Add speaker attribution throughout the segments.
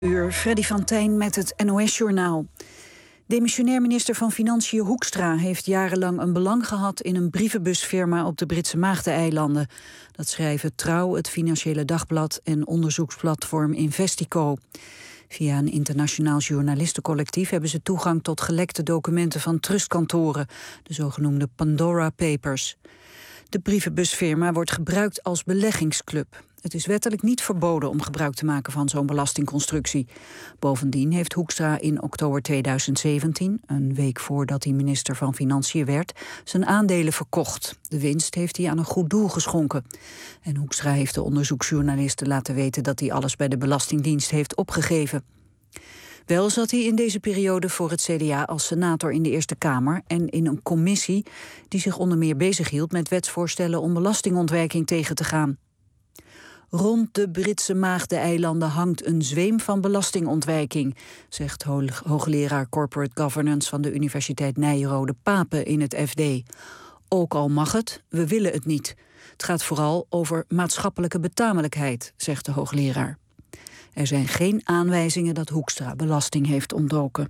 Speaker 1: Uur, Freddy van Tijn met het NOS-journaal. Demissionair minister van Financiën Hoekstra heeft jarenlang een belang gehad in een brievenbusfirma op de Britse Maagdeneilanden. Dat schrijven Trouw, het Financiële Dagblad en onderzoeksplatform Investico. Via een internationaal journalistencollectief hebben ze toegang tot gelekte documenten van trustkantoren, de zogenoemde Pandora Papers. De brievenbusfirma wordt gebruikt als beleggingsclub. Het is wettelijk niet verboden om gebruik te maken van zo'n belastingconstructie. Bovendien heeft Hoekstra in oktober 2017, een week voordat hij minister van Financiën werd, zijn aandelen verkocht. De winst heeft hij aan een goed doel geschonken. En Hoekstra heeft de onderzoeksjournalisten laten weten dat hij alles bij de Belastingdienst heeft opgegeven. Wel zat hij in deze periode voor het CDA als senator in de Eerste Kamer en in een commissie die zich onder meer bezighield met wetsvoorstellen om belastingontwijking tegen te gaan. Rond de Britse Maagdeneilanden hangt een zweem van belastingontwijking, zegt hoogleraar Corporate Governance van de Universiteit Nijrode Pape in het FD. Ook al mag het, we willen het niet. Het gaat vooral over maatschappelijke betamelijkheid, zegt de hoogleraar. Er zijn geen aanwijzingen dat Hoekstra belasting heeft ontdoken.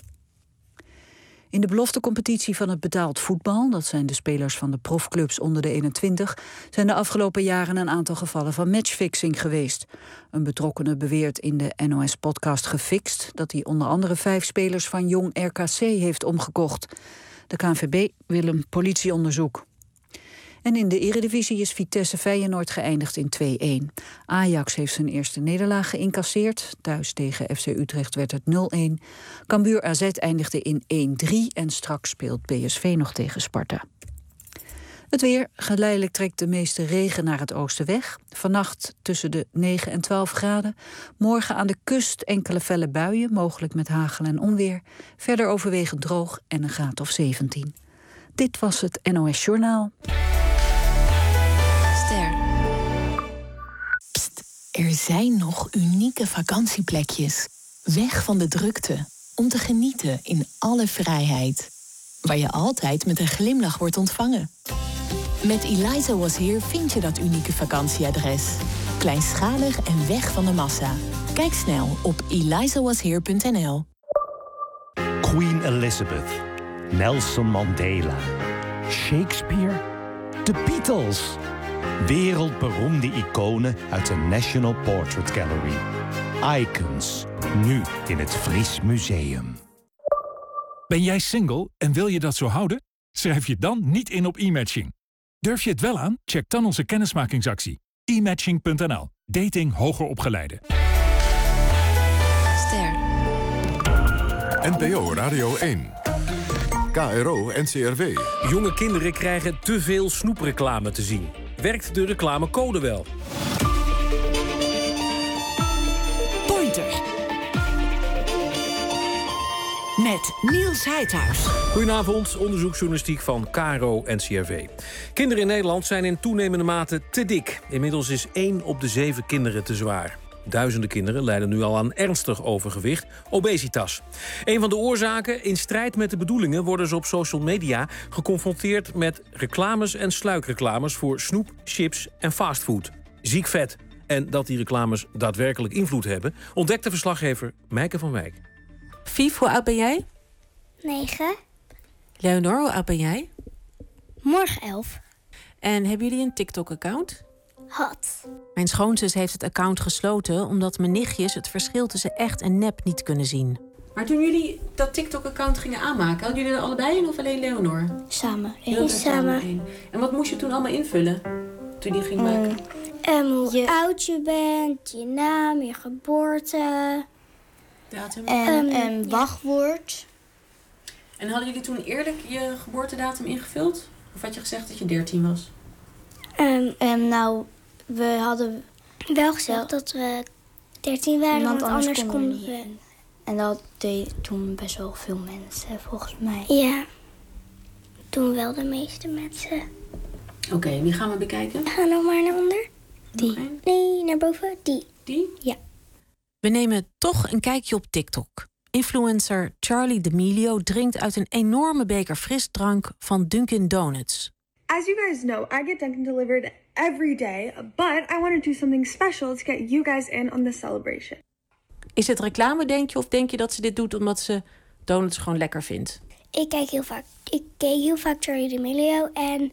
Speaker 1: In de beloftecompetitie van het betaald voetbal, dat zijn de spelers van de profclubs onder de 21, zijn de afgelopen jaren een aantal gevallen van matchfixing geweest. Een betrokkene beweert in de NOS-podcast Gefixt dat hij onder andere 5 spelers van Jong RKC heeft omgekocht. De KNVB wil een politieonderzoek. En in de Eredivisie is Vitesse Feyenoord geëindigd in 2-1. Ajax heeft zijn eerste nederlaag geïncasseerd. Thuis tegen FC Utrecht werd het 0-1. Cambuur AZ eindigde in 1-3 en straks speelt PSV nog tegen Sparta. Het weer. Geleidelijk trekt de meeste regen naar het oosten weg. Vannacht tussen de 9 en 12 graden. Morgen aan de kust enkele felle buien, mogelijk met hagel en onweer. Verder overwegend droog en een graad of 17. Dit was het NOS Journaal.
Speaker 2: Pst, er zijn nog unieke vakantieplekjes. Weg van de drukte. Om te genieten in alle vrijheid. Waar je altijd met een glimlach wordt ontvangen. Met Eliza Was Here vind je dat unieke vakantieadres. Kleinschalig en weg van de massa. Kijk snel op elizawashere.nl.
Speaker 3: Queen Elizabeth, Nelson Mandela, Shakespeare, de Beatles. Wereldberoemde iconen uit de National Portrait Gallery. Icons, nu in het Fries Museum.
Speaker 4: Ben jij single en wil je dat zo houden? Schrijf je dan niet in op e-matching. Durf je het wel aan? Check dan onze kennismakingsactie. e-matching.nl. Dating hoger opgeleiden.
Speaker 5: Ster.
Speaker 6: NPO Radio 1. KRO NCRW.
Speaker 7: Jonge kinderen krijgen te veel snoepreclame te zien. Werkt de reclamecode wel?
Speaker 5: Pointer. Met Niels Heidhuis.
Speaker 7: Goedenavond, onderzoeksjournalistiek van KRO NCRW. Kinderen in Nederland zijn in toenemende mate te dik. Inmiddels is 1 op de 7 kinderen te zwaar. Duizenden kinderen lijden nu al aan ernstig overgewicht, obesitas. Een van de oorzaken, in strijd met de bedoelingen, worden ze op social media geconfronteerd met reclames en sluikreclames voor snoep, chips en fastfood. Ziek vet. En dat die reclames daadwerkelijk invloed hebben, ontdekte verslaggever Meike van Wijk.
Speaker 8: Fief, hoe oud ben jij?
Speaker 9: 9.
Speaker 8: Leonor, hoe oud ben jij?
Speaker 9: Morgen 11.
Speaker 8: En hebben jullie een TikTok-account?
Speaker 9: Had.
Speaker 8: Mijn schoonzus heeft het account gesloten omdat mijn nichtjes het verschil tussen echt en nep niet kunnen zien. Maar toen jullie dat TikTok-account gingen aanmaken, hadden jullie er allebei in of alleen Leonor?
Speaker 9: Samen.
Speaker 8: Samen. En wat moest je toen allemaal invullen toen je die ging maken?
Speaker 9: Hoe je oud je bent, je naam, je geboorte.
Speaker 8: Datum?
Speaker 9: En wachtwoord.
Speaker 8: En hadden jullie toen eerlijk je geboortedatum ingevuld? Of had je gezegd dat je 13 was?
Speaker 9: Nou, we hadden wel gezegd dat we 13 waren, want anders konden we. En dat deed toen best wel veel mensen, volgens mij. Ja, toen wel de meeste mensen.
Speaker 8: Oké, wie gaan we bekijken?
Speaker 9: Ga nou maar naar onder. Die. Nee, naar boven. Die.
Speaker 8: Die?
Speaker 9: Ja.
Speaker 8: We nemen toch een kijkje op TikTok. Influencer Charli D'Amelio drinkt uit een enorme beker frisdrank van Dunkin' Donuts.
Speaker 10: As you guys know, I get Dunkin' delivered every day, but I want to do something special to get you guys in on this celebration.
Speaker 8: Is het reclame, denk je? Of denk je dat ze dit doet omdat ze donuts gewoon lekker vindt?
Speaker 9: Ik keek heel vaak Charli D'Amelio.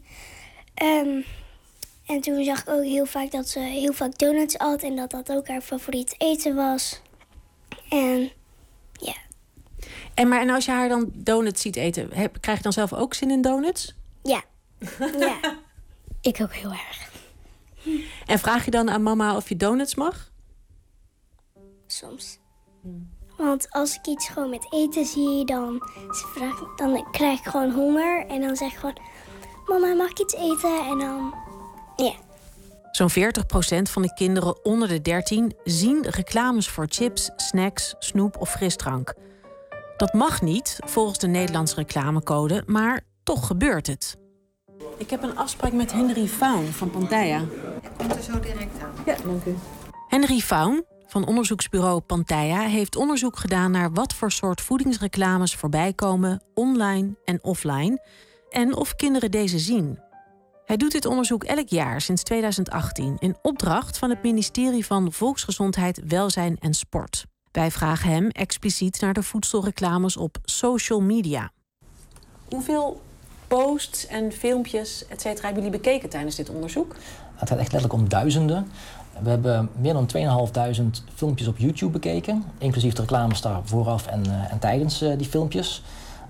Speaker 9: En toen zag ik ook heel vaak dat ze heel vaak donuts at. En dat ook haar favoriet eten was. En ja.
Speaker 8: En als je haar dan donuts ziet eten, krijg je dan zelf ook zin in donuts?
Speaker 9: Ja. Ja. Ik ook heel erg.
Speaker 8: En vraag je dan aan mama of je donuts mag?
Speaker 9: Soms. Want als ik iets gewoon met eten zie, dan krijg ik gewoon honger. En dan zeg ik gewoon, mama, mag ik iets eten? En dan, ja.
Speaker 8: Zo'n 40% van de kinderen onder de 13 zien reclames voor chips, snacks, snoep of frisdrank. Dat mag niet, volgens de Nederlandse reclamecode, maar toch gebeurt het. Ik heb een afspraak met Henry Faun van Pantaya.
Speaker 11: Ik kom er zo direct aan.
Speaker 8: Ja, dank u. Henry Faun van onderzoeksbureau Pantaya heeft onderzoek gedaan naar wat voor soort voedingsreclames voorbij komen, online en offline, en of kinderen deze zien. Hij doet dit onderzoek elk jaar sinds 2018 in opdracht van het ministerie van Volksgezondheid, Welzijn en Sport. Wij vragen hem expliciet naar de voedselreclames op social media. Hoeveel posts en filmpjes, et cetera, hebben jullie bekeken tijdens dit onderzoek?
Speaker 12: Het gaat echt letterlijk om duizenden. We hebben meer dan 2500 filmpjes op YouTube bekeken, inclusief de reclames daar vooraf en tijdens die filmpjes.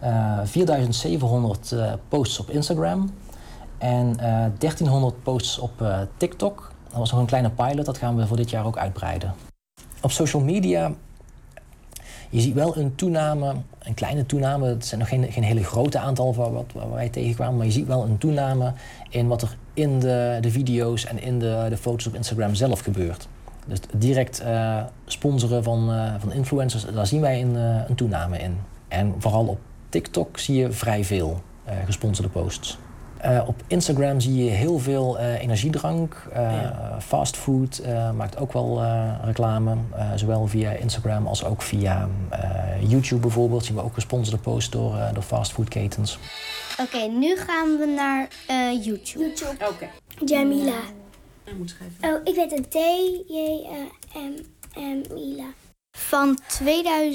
Speaker 12: 4700 posts op Instagram en 1300 posts op TikTok. Dat was nog een kleine pilot, dat gaan we voor dit jaar ook uitbreiden. Op social media, je ziet wel een toename, een kleine toename. Het zijn nog geen hele grote aantal waar wij tegenkwamen, maar je ziet wel een toename in wat er in de video's en in de foto's op Instagram zelf gebeurt. Dus direct sponsoren van influencers, daar zien wij een toename in. En vooral op TikTok zie je vrij veel gesponsorde posts. Op Instagram zie je heel veel energiedrank, fastfood maakt ook wel reclame. Zowel via Instagram als ook via YouTube bijvoorbeeld zien we ook gesponsorde posts door fastfoodketens.
Speaker 9: Oké, nu gaan we naar YouTube.
Speaker 8: Oké.
Speaker 9: Jamila.
Speaker 8: Ik moet schrijven.
Speaker 9: Oh, ik weet een T-J-M-M-I-L-A. Van 20.000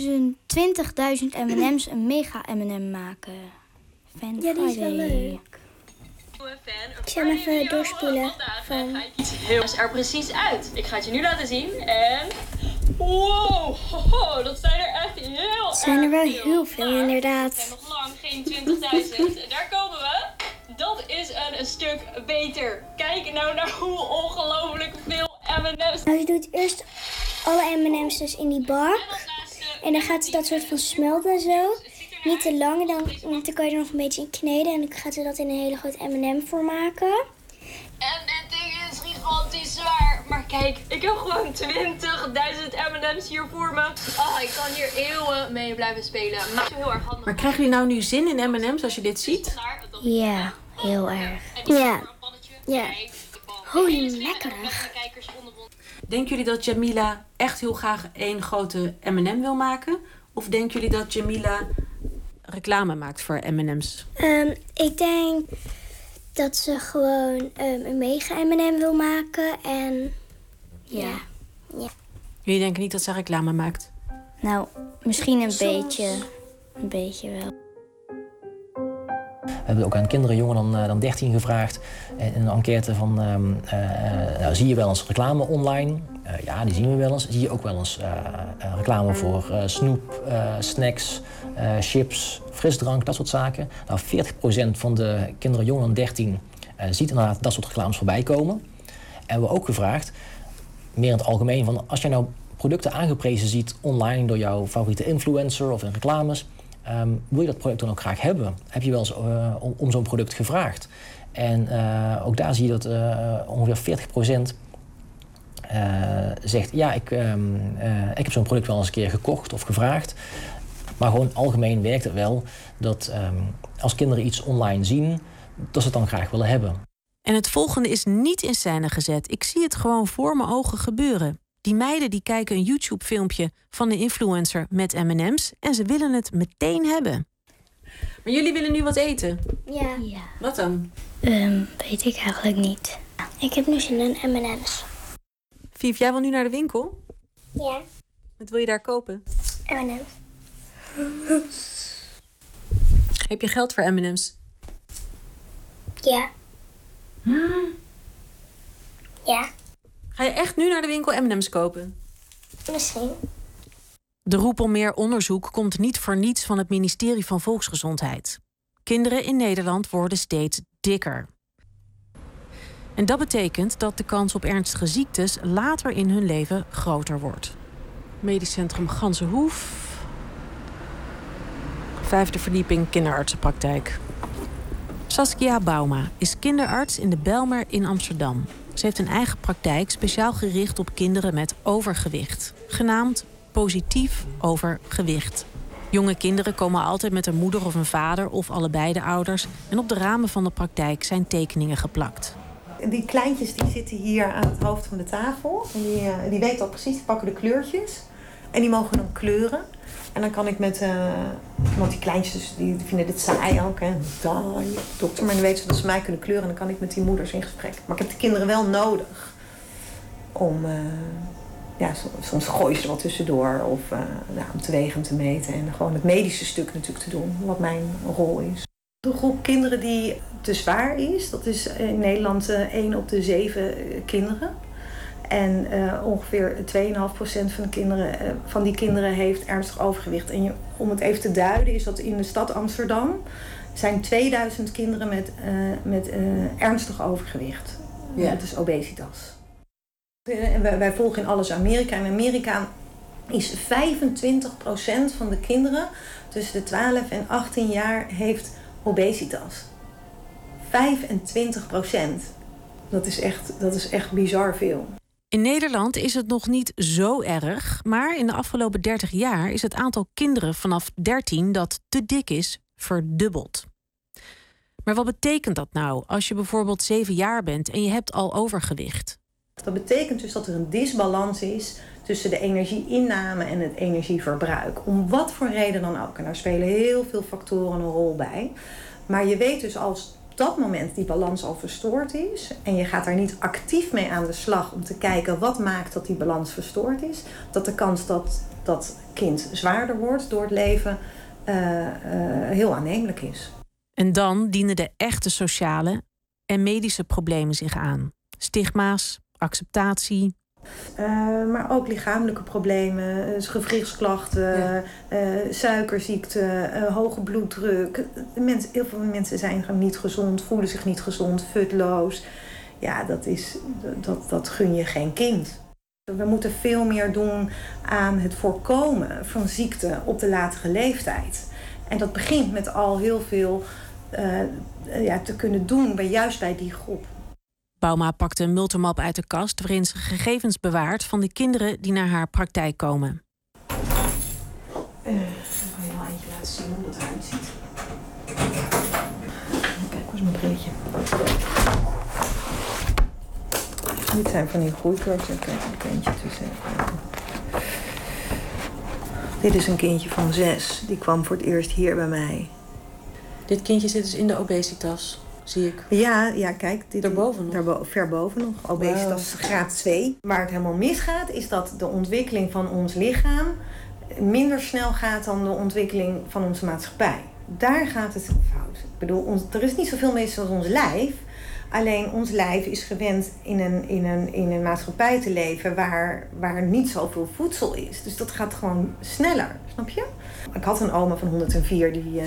Speaker 9: M&M's een mega M&M maken. Fan ja, die is wel leuk. Ik zal hem even doorspoelen.
Speaker 13: Het is er precies uit. Ik ga het je nu laten zien. En wow, dat zijn er echt heel erg.
Speaker 9: Het zijn er wel heel veel, inderdaad.
Speaker 13: En nog lang geen 20.000. En daar komen we. Dat is een stuk beter. Kijk nou naar hoe ongelooflijk veel M&M's.
Speaker 9: Nou, je doet eerst alle M&M's dus in die bak. En dan gaat dat soort van smelten en zo. Niet te lang, dan kan je er nog een beetje in kneden. En dan gaat ze dat in een hele grote M&M voor maken.
Speaker 13: En dit ding is gigantisch zwaar. Maar kijk, ik heb gewoon 20.000 M&M's hier voor me. Ik kan hier eeuwen mee blijven spelen. Maar heel erg handig.
Speaker 8: Maar krijgen jullie nou nu zin in M&M's als je dit ziet?
Speaker 9: Ja, heel erg. Ja. Ja. Holy, lekkerig.
Speaker 8: Denken jullie dat Jamila echt heel graag één grote M&M wil maken? Of denken jullie dat Jamila reclame maakt voor M&M's?
Speaker 9: Ik denk dat ze gewoon een mega M&M wil maken en ja.
Speaker 8: Jullie denken niet dat ze reclame maakt?
Speaker 9: Nou, misschien een beetje wel.
Speaker 12: We hebben ook aan kinderen jonger dan 13 gevraagd in een enquête van nou, zie je wel eens reclame online? Ja, die zien we wel eens. Zie je ook wel eens reclame voor snoep, snacks, chips, frisdrank, dat soort zaken. Nou, 40% van de kinderen jonger dan 13 ziet inderdaad dat soort reclames voorbij komen. En we hebben ook gevraagd, meer in het algemeen, van als je nou producten aangeprezen ziet online door jouw favoriete influencer of in reclames, wil je dat product dan ook graag hebben? Heb je wel eens om zo'n product gevraagd? En ook daar zie je dat ongeveer 40% zegt, ja, ik heb zo'n product wel eens een keer gekocht of gevraagd. Maar gewoon algemeen werkt het wel dat als kinderen iets online zien, dat ze het dan graag willen hebben.
Speaker 8: En het volgende is niet in scène gezet. Ik zie het gewoon voor mijn ogen gebeuren. Die meiden die kijken een YouTube-filmpje van een influencer met M&M's en ze willen het meteen hebben. Maar jullie willen nu wat eten?
Speaker 9: Ja.
Speaker 8: Wat dan?
Speaker 9: Weet ik eigenlijk niet. Ik heb nu zin in M&M's.
Speaker 8: Vief, jij wil nu naar de winkel?
Speaker 9: Ja.
Speaker 8: Wat wil je daar kopen?
Speaker 9: M&M's.
Speaker 8: Heb je geld voor M&M's?
Speaker 9: Ja. Ja.
Speaker 8: Ga je echt nu naar de winkel M&M's kopen?
Speaker 9: Misschien.
Speaker 8: De roep om meer onderzoek komt niet voor niets van het ministerie van Volksgezondheid. Kinderen in Nederland worden steeds dikker. En dat betekent dat de kans op ernstige ziektes later in hun leven groter wordt. Medisch Centrum Ganzenhoef. 5e verdieping kinderartsenpraktijk. Saskia Bauma is kinderarts in de Bijlmer in Amsterdam. Ze heeft een eigen praktijk speciaal gericht op kinderen met overgewicht. Genaamd Positief Overgewicht. Jonge kinderen komen altijd met een moeder of een vader of allebei de ouders. En op de ramen van de praktijk zijn tekeningen geplakt.
Speaker 14: Die kleintjes die zitten hier aan het hoofd van de tafel. En die weten al precies, die pakken de kleurtjes. En die mogen dan kleuren. En dan kan ik met... want die kleintjes die vinden dit saai ook. Hè. Dokter, maar dan weten ze dat ze mij kunnen kleuren. En dan kan ik met die moeders in gesprek. Maar ik heb de kinderen wel nodig. Om... soms gooi je ze er wat tussendoor. Of om te wegen en te meten. En gewoon het medische stuk natuurlijk te doen. Wat mijn rol is. De groep kinderen die te zwaar is. Dat is in Nederland 1 op de 7 kinderen. En ongeveer 2,5% van die kinderen heeft ernstig overgewicht. En om het even te duiden is dat in de stad Amsterdam... zijn 2000 kinderen met ernstig overgewicht. Ja. Dat is obesitas. Wij volgen in alles Amerika. In Amerika is 25% van de kinderen tussen de 12 en 18 jaar heeft obesitas. 25%. Dat is echt bizar veel.
Speaker 8: In Nederland is het nog niet zo erg, maar in de afgelopen 30 jaar is het aantal kinderen vanaf 13 dat te dik is verdubbeld. Maar wat betekent dat nou als je bijvoorbeeld 7 jaar bent en je hebt al overgewicht?
Speaker 14: Dat betekent dus dat er een disbalans is tussen de energieinname en het energieverbruik. Om wat voor reden dan ook. En daar spelen heel veel factoren een rol bij. Maar je weet dus als op dat moment die balans al verstoord is en je gaat daar niet actief mee aan de slag om te kijken wat maakt dat die balans verstoord is, dat de kans dat dat kind zwaarder wordt door het leven heel aannemelijk is.
Speaker 8: En dan dienen de echte sociale en medische problemen zich aan. Stigma's, acceptatie.
Speaker 14: Maar ook lichamelijke problemen, gewrichtsklachten, suikerziekte, hoge bloeddruk. Heel veel mensen zijn gewoon niet gezond, voelen zich niet gezond, futloos. Ja, dat gun je geen kind. We moeten veel meer doen aan het voorkomen van ziekte op de latere leeftijd. En dat begint met al heel veel te kunnen doen, juist bij die groep.
Speaker 8: Bauma pakte een multimap uit de kast waarin ze gegevens bewaart van de kinderen die naar haar praktijk komen.
Speaker 14: Ik ga je wel eentje laten zien hoe dat eruit ziet. Kijk, waar is mijn brilletje? Dit zijn van die groeikurven. Kijk, een kindje tussen. Dit is een kindje van 6. Die kwam voor het eerst hier bij mij.
Speaker 8: Dit kindje zit dus in de obesitas, zie ik.
Speaker 14: Ja, kijk.
Speaker 8: Daarboven nog?
Speaker 14: Ver boven nog. Obesitas graad 2. Waar het helemaal misgaat is dat de ontwikkeling van ons lichaam minder snel gaat dan de ontwikkeling van onze maatschappij. Daar gaat het fout. Ik bedoel, er is niet zoveel mis als ons lijf. Alleen ons lijf is gewend in een maatschappij te leven waar niet zoveel voedsel is. Dus dat gaat gewoon sneller, snap je? Ik had een oma van 104 die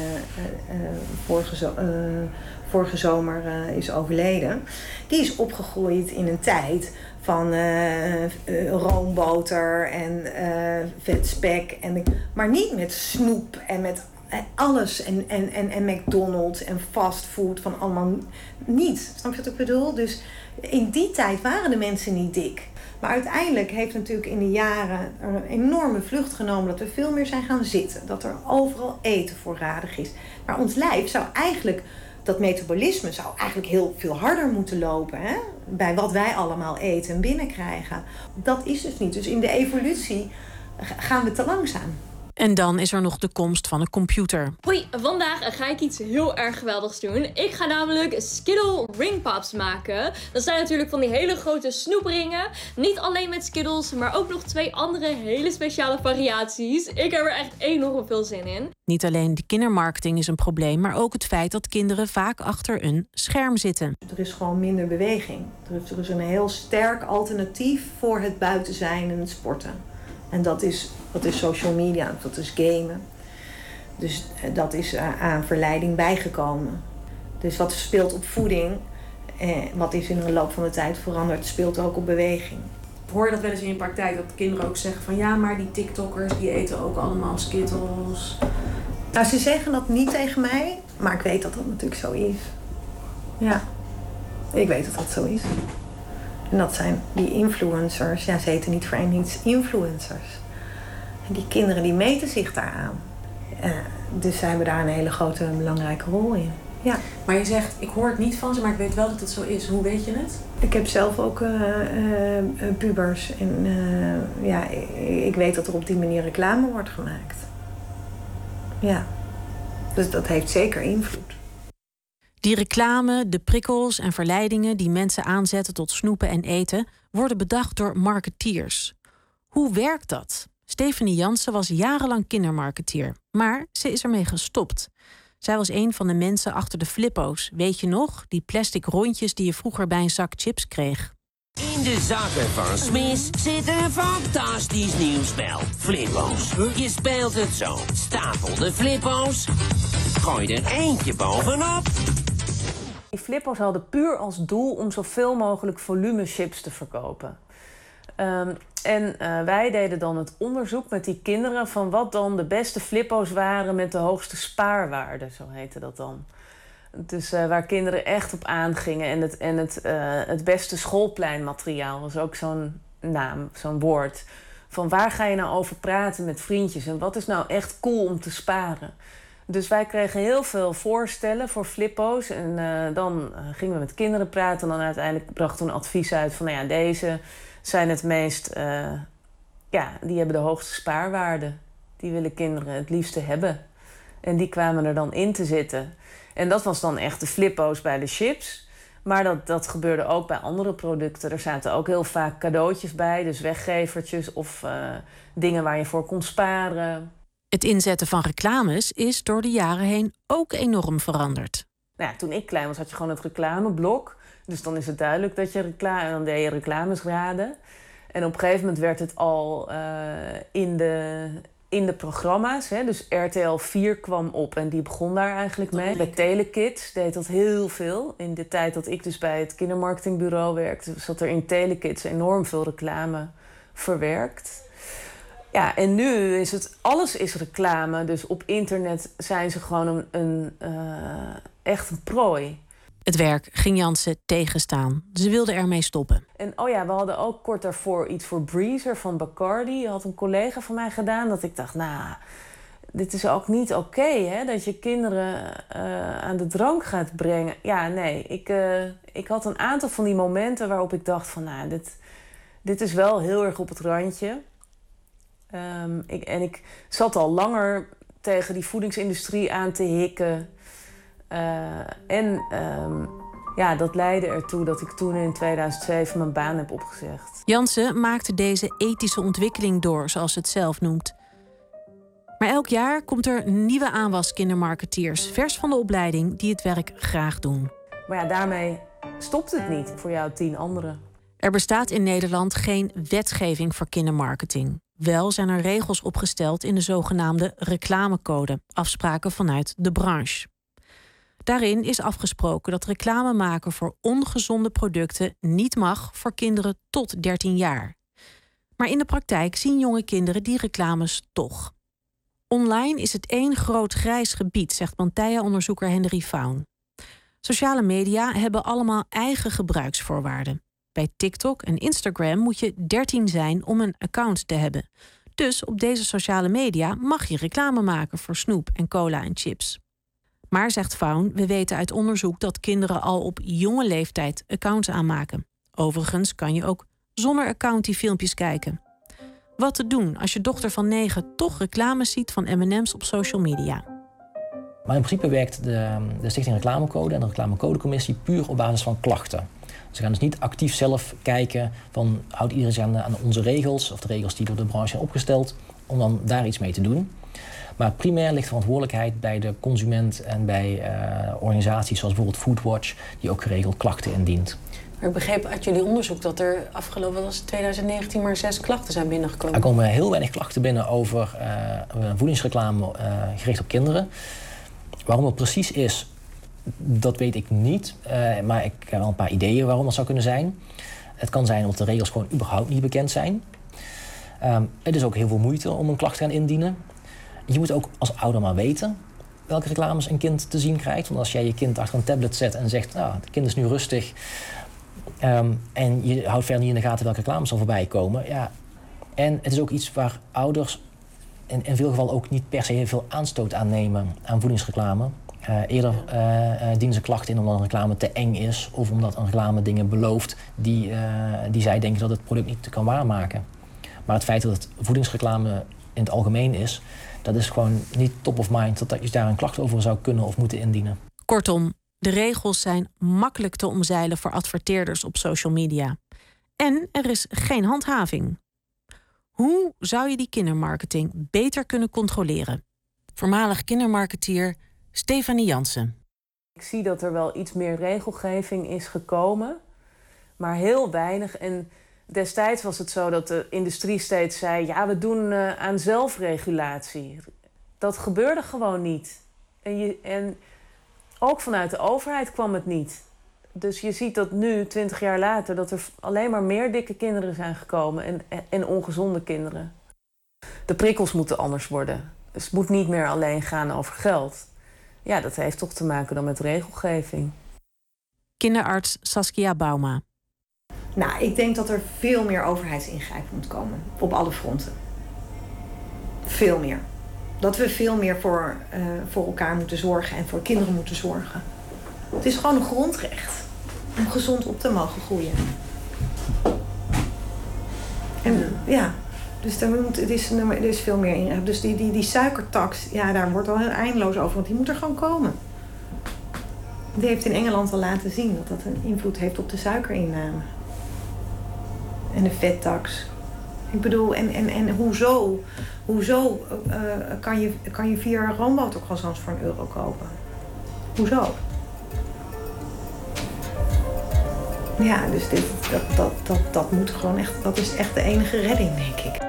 Speaker 14: vorige zomer is overleden. Die is opgegroeid in een tijd van roomboter en vet spek. Maar niet met snoep en met alles en McDonald's en fastfood van allemaal niet. Snap je wat ik bedoel? Dus in die tijd waren de mensen niet dik. Maar uiteindelijk heeft natuurlijk in de jaren een enorme vlucht genomen dat we veel meer zijn gaan zitten. Dat er overal eten voorradig is. Maar ons lijf zou eigenlijk, dat metabolisme zou eigenlijk heel veel harder moeten lopen. Hè? Bij wat wij allemaal eten en binnenkrijgen. Dat is dus niet. Dus in de evolutie gaan we te langzaam.
Speaker 8: En dan is er nog de komst van een computer.
Speaker 13: Hoi, vandaag ga ik iets heel erg geweldigs doen. Ik ga namelijk Skittle ringpops maken. Dat zijn natuurlijk van die hele grote snoepringen. Niet alleen met Skittles, maar ook nog 2 andere hele speciale variaties. Ik heb er echt enorm veel zin in.
Speaker 8: Niet alleen de kindermarketing is een probleem, maar ook het feit dat kinderen vaak achter een scherm zitten.
Speaker 14: Er is gewoon minder beweging. Er is een heel sterk alternatief voor het buiten zijn en het sporten. En dat is social media, dat is gamen. Dus dat is aan verleiding bijgekomen. Dus wat speelt op voeding, wat is in de loop van de tijd veranderd, speelt ook op beweging.
Speaker 15: Hoor je dat wel eens in je praktijk, dat kinderen ook zeggen van ja, maar die TikTokkers die eten ook allemaal Skittles?
Speaker 14: Nou, ze zeggen dat niet tegen mij, maar ik weet dat dat natuurlijk zo is. Ja, ik weet dat dat zo is. En dat zijn die influencers, ja, ze heten niet voor niets influencers. En die kinderen die meten zich daaraan. Dus zij hebben daar een hele grote belangrijke rol in. Ja.
Speaker 15: Maar je zegt, ik hoor het niet van ze, maar ik weet wel dat het zo is. Hoe weet je het?
Speaker 14: Ik heb zelf ook pubers. En ja, ik weet dat er op die manier reclame wordt gemaakt. Ja, dus dat heeft zeker invloed.
Speaker 8: Die reclame, de prikkels en verleidingen die mensen aanzetten tot snoepen en eten, worden bedacht door marketeers. Hoe werkt dat? Stephanie Jansen was jarenlang kindermarketeer, maar ze is ermee gestopt. Zij was een van de mensen achter de Flippo's. Weet je nog? Die plastic rondjes die je vroeger bij een zak chips kreeg.
Speaker 16: In de zakken van Smith zit een fantastisch nieuw spel. Flippo's. Je speelt het zo. Stapel de Flippo's. Gooi er eentje bovenop.
Speaker 17: Die Flippo's hadden puur als doel om zoveel mogelijk volume chips te verkopen. Wij deden dan het onderzoek met die kinderen van wat dan de beste Flippo's waren met de hoogste spaarwaarde, zo heette dat dan. Dus waar kinderen echt op aangingen. En het beste schoolpleinmateriaal was ook zo'n naam, zo'n woord. Van waar ga je nou over praten met vriendjes en wat is nou echt cool om te sparen? Dus wij kregen heel veel voorstellen voor Flippo's. En dan gingen we met kinderen praten. En dan uiteindelijk brachten we een advies uit van, nou ja, deze zijn het meest, die hebben de hoogste spaarwaarde. Die willen kinderen het liefste hebben. En die kwamen er dan in te zitten. En dat was dan echt de Flippo's bij de chips. Maar dat gebeurde ook bij andere producten. Er zaten ook heel vaak cadeautjes bij. Dus weggevertjes of dingen waar je voor kon sparen.
Speaker 8: Het inzetten van reclames is door de jaren heen ook enorm veranderd.
Speaker 17: Nou ja, toen ik klein was, had je gewoon het reclameblok. Dus dan is het duidelijk dat je dan deed je reclames raden. En op een gegeven moment werd het al in de programma's. Hè? Dus RTL 4 kwam op en die begon daar eigenlijk mee. Bij Telekids deed dat heel veel. In de tijd dat ik dus bij het kindermarketingbureau werkte, zat er in Telekids enorm veel reclame verwerkt. Ja, en nu is alles is reclame. Dus op internet zijn ze gewoon echt een prooi.
Speaker 8: Het werk ging Jansen tegenstaan. Ze wilde ermee stoppen.
Speaker 17: En we hadden ook kort daarvoor iets voor Breezer van Bacardi. Had een collega van mij gedaan. Dat ik dacht, dit is ook niet oké, dat je kinderen aan de drank gaat brengen. Ja, nee. Ik had een aantal van die momenten waarop ik dacht van, dit is wel heel erg op het randje. Ik zat al langer tegen die voedingsindustrie aan te hikken. Dat leidde ertoe dat ik toen in 2007 mijn baan heb opgezegd.
Speaker 8: Jansen maakte deze ethische ontwikkeling door, zoals ze het zelf noemt. Maar elk jaar komt er nieuwe aanwas kindermarketeers, vers van de opleiding, die het werk graag doen.
Speaker 17: Maar daarmee stopt het niet voor jou 10 anderen.
Speaker 8: Er bestaat in Nederland geen wetgeving voor kindermarketing. Wel zijn er regels opgesteld in de zogenaamde reclamecode, afspraken vanuit de branche. Daarin is afgesproken dat reclame maken voor ongezonde producten niet mag voor kinderen tot 13 jaar. Maar in de praktijk zien jonge kinderen die reclames toch. Online is het één groot grijs gebied, zegt Pantaya-onderzoeker Henry Faun. Sociale media hebben allemaal eigen gebruiksvoorwaarden. Bij TikTok en Instagram moet je 13 zijn om een account te hebben. Dus op deze sociale media mag je reclame maken voor snoep en cola en chips. Maar, zegt Faun, we weten uit onderzoek dat kinderen al op jonge leeftijd accounts aanmaken. Overigens kan je ook zonder account die filmpjes kijken. Wat te doen als je dochter van 9 toch reclames ziet van M&M's op social media?
Speaker 12: Maar in principe werkt de Stichting Reclamecode en de Reclamecodecommissie puur op basis van klachten. Ze gaan dus niet actief zelf kijken van houdt iedereen zich aan onze regels of de regels die door de branche zijn opgesteld, om dan daar iets mee te doen. Maar primair ligt de verantwoordelijkheid bij de consument en bij organisaties zoals bijvoorbeeld Foodwatch, die ook geregeld klachten indient.
Speaker 18: Maar ik begreep uit jullie onderzoek dat er afgelopen 2019 maar 6 klachten zijn binnengekomen.
Speaker 12: Er komen heel weinig klachten binnen over voedingsreclame gericht op kinderen. Waarom dat precies is, dat weet ik niet. Maar ik heb wel een paar ideeën waarom dat zou kunnen zijn. Het kan zijn omdat de regels gewoon überhaupt niet bekend zijn. Het is ook heel veel moeite om een klacht te gaan indienen. Je moet ook als ouder maar weten welke reclames een kind te zien krijgt. Want als jij je kind achter een tablet zet en zegt, nou, het kind is nu rustig. En je houdt verder niet in de gaten welke reclames er voorbij komen. Ja. En het is ook iets waar ouders in veel gevallen ook niet per se heel veel aanstoot aan nemen aan voedingsreclame. Eerder dienen ze klachten in omdat een reclame te eng is of omdat een reclame dingen belooft die zij denken dat het product niet kan waarmaken. Maar het feit dat het voedingsreclame in het algemeen is, dat is gewoon niet top of mind dat je daar een klacht over zou kunnen of moeten indienen.
Speaker 8: Kortom, de regels zijn makkelijk te omzeilen voor adverteerders op social media. En er is geen handhaving. Hoe zou je die kindermarketing beter kunnen controleren? Voormalig kindermarketeer Stefanie Jansen.
Speaker 17: Ik zie dat er wel iets meer regelgeving is gekomen, maar heel weinig. En destijds was het zo dat de industrie steeds zei, ja, we doen aan zelfregulatie. Dat gebeurde gewoon niet. En ook vanuit de overheid kwam het niet. Dus je ziet dat nu, 20 jaar later, dat er alleen maar meer dikke kinderen zijn gekomen en ongezonde kinderen. De prikkels moeten anders worden. Dus het moet niet meer alleen gaan over geld. Ja, dat heeft toch te maken dan met regelgeving.
Speaker 8: Kinderarts Saskia Bauma.
Speaker 14: Nou, ik denk dat er veel meer overheidsingrijpen moet komen. Op alle fronten. Veel meer. Dat we veel meer voor elkaar moeten zorgen en voor kinderen moeten zorgen. Het is gewoon een grondrecht om gezond op te mogen groeien. En ja, dus er is veel meer in. Dus die suikertax, ja, daar wordt al heel eindeloos over, want die moet er gewoon komen. Die heeft in Engeland al laten zien dat dat een invloed heeft op de suikerinname. En de vettax. Ik bedoel, en hoezo kan je 4 roombotercroissants voor €1 kopen? Hoezo? Ja, dus dat moet gewoon echt, dat is echt de enige redding, denk ik.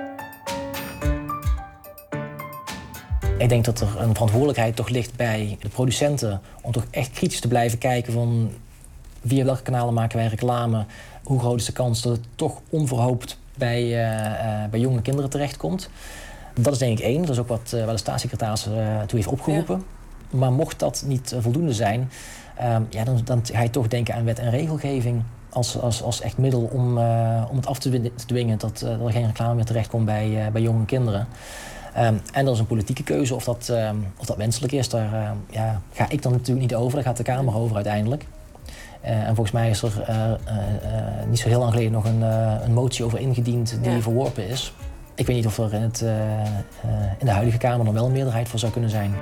Speaker 12: Ik denk dat er een verantwoordelijkheid toch ligt bij de producenten om toch echt kritisch te blijven kijken van via welke kanalen maken wij reclame, hoe groot is de kans dat het toch onverhoopt bij jonge kinderen terechtkomt. Dat is denk ik 1, dat is ook waar de staatssecretaris toe heeft opgeroepen. Ja. Maar mocht dat niet voldoende zijn, dan ga je toch denken aan wet en regelgeving als echt middel om het af te dwingen dat er geen reclame meer terechtkomt bij jonge kinderen. En dat is een politieke keuze of dat wenselijk is. Daar ga ik dan natuurlijk niet over, daar gaat de Kamer over uiteindelijk. En volgens mij is er niet zo heel lang geleden nog een motie over ingediend die verworpen is. Ik weet niet of er in de huidige Kamer nog wel een meerderheid voor zou kunnen zijn.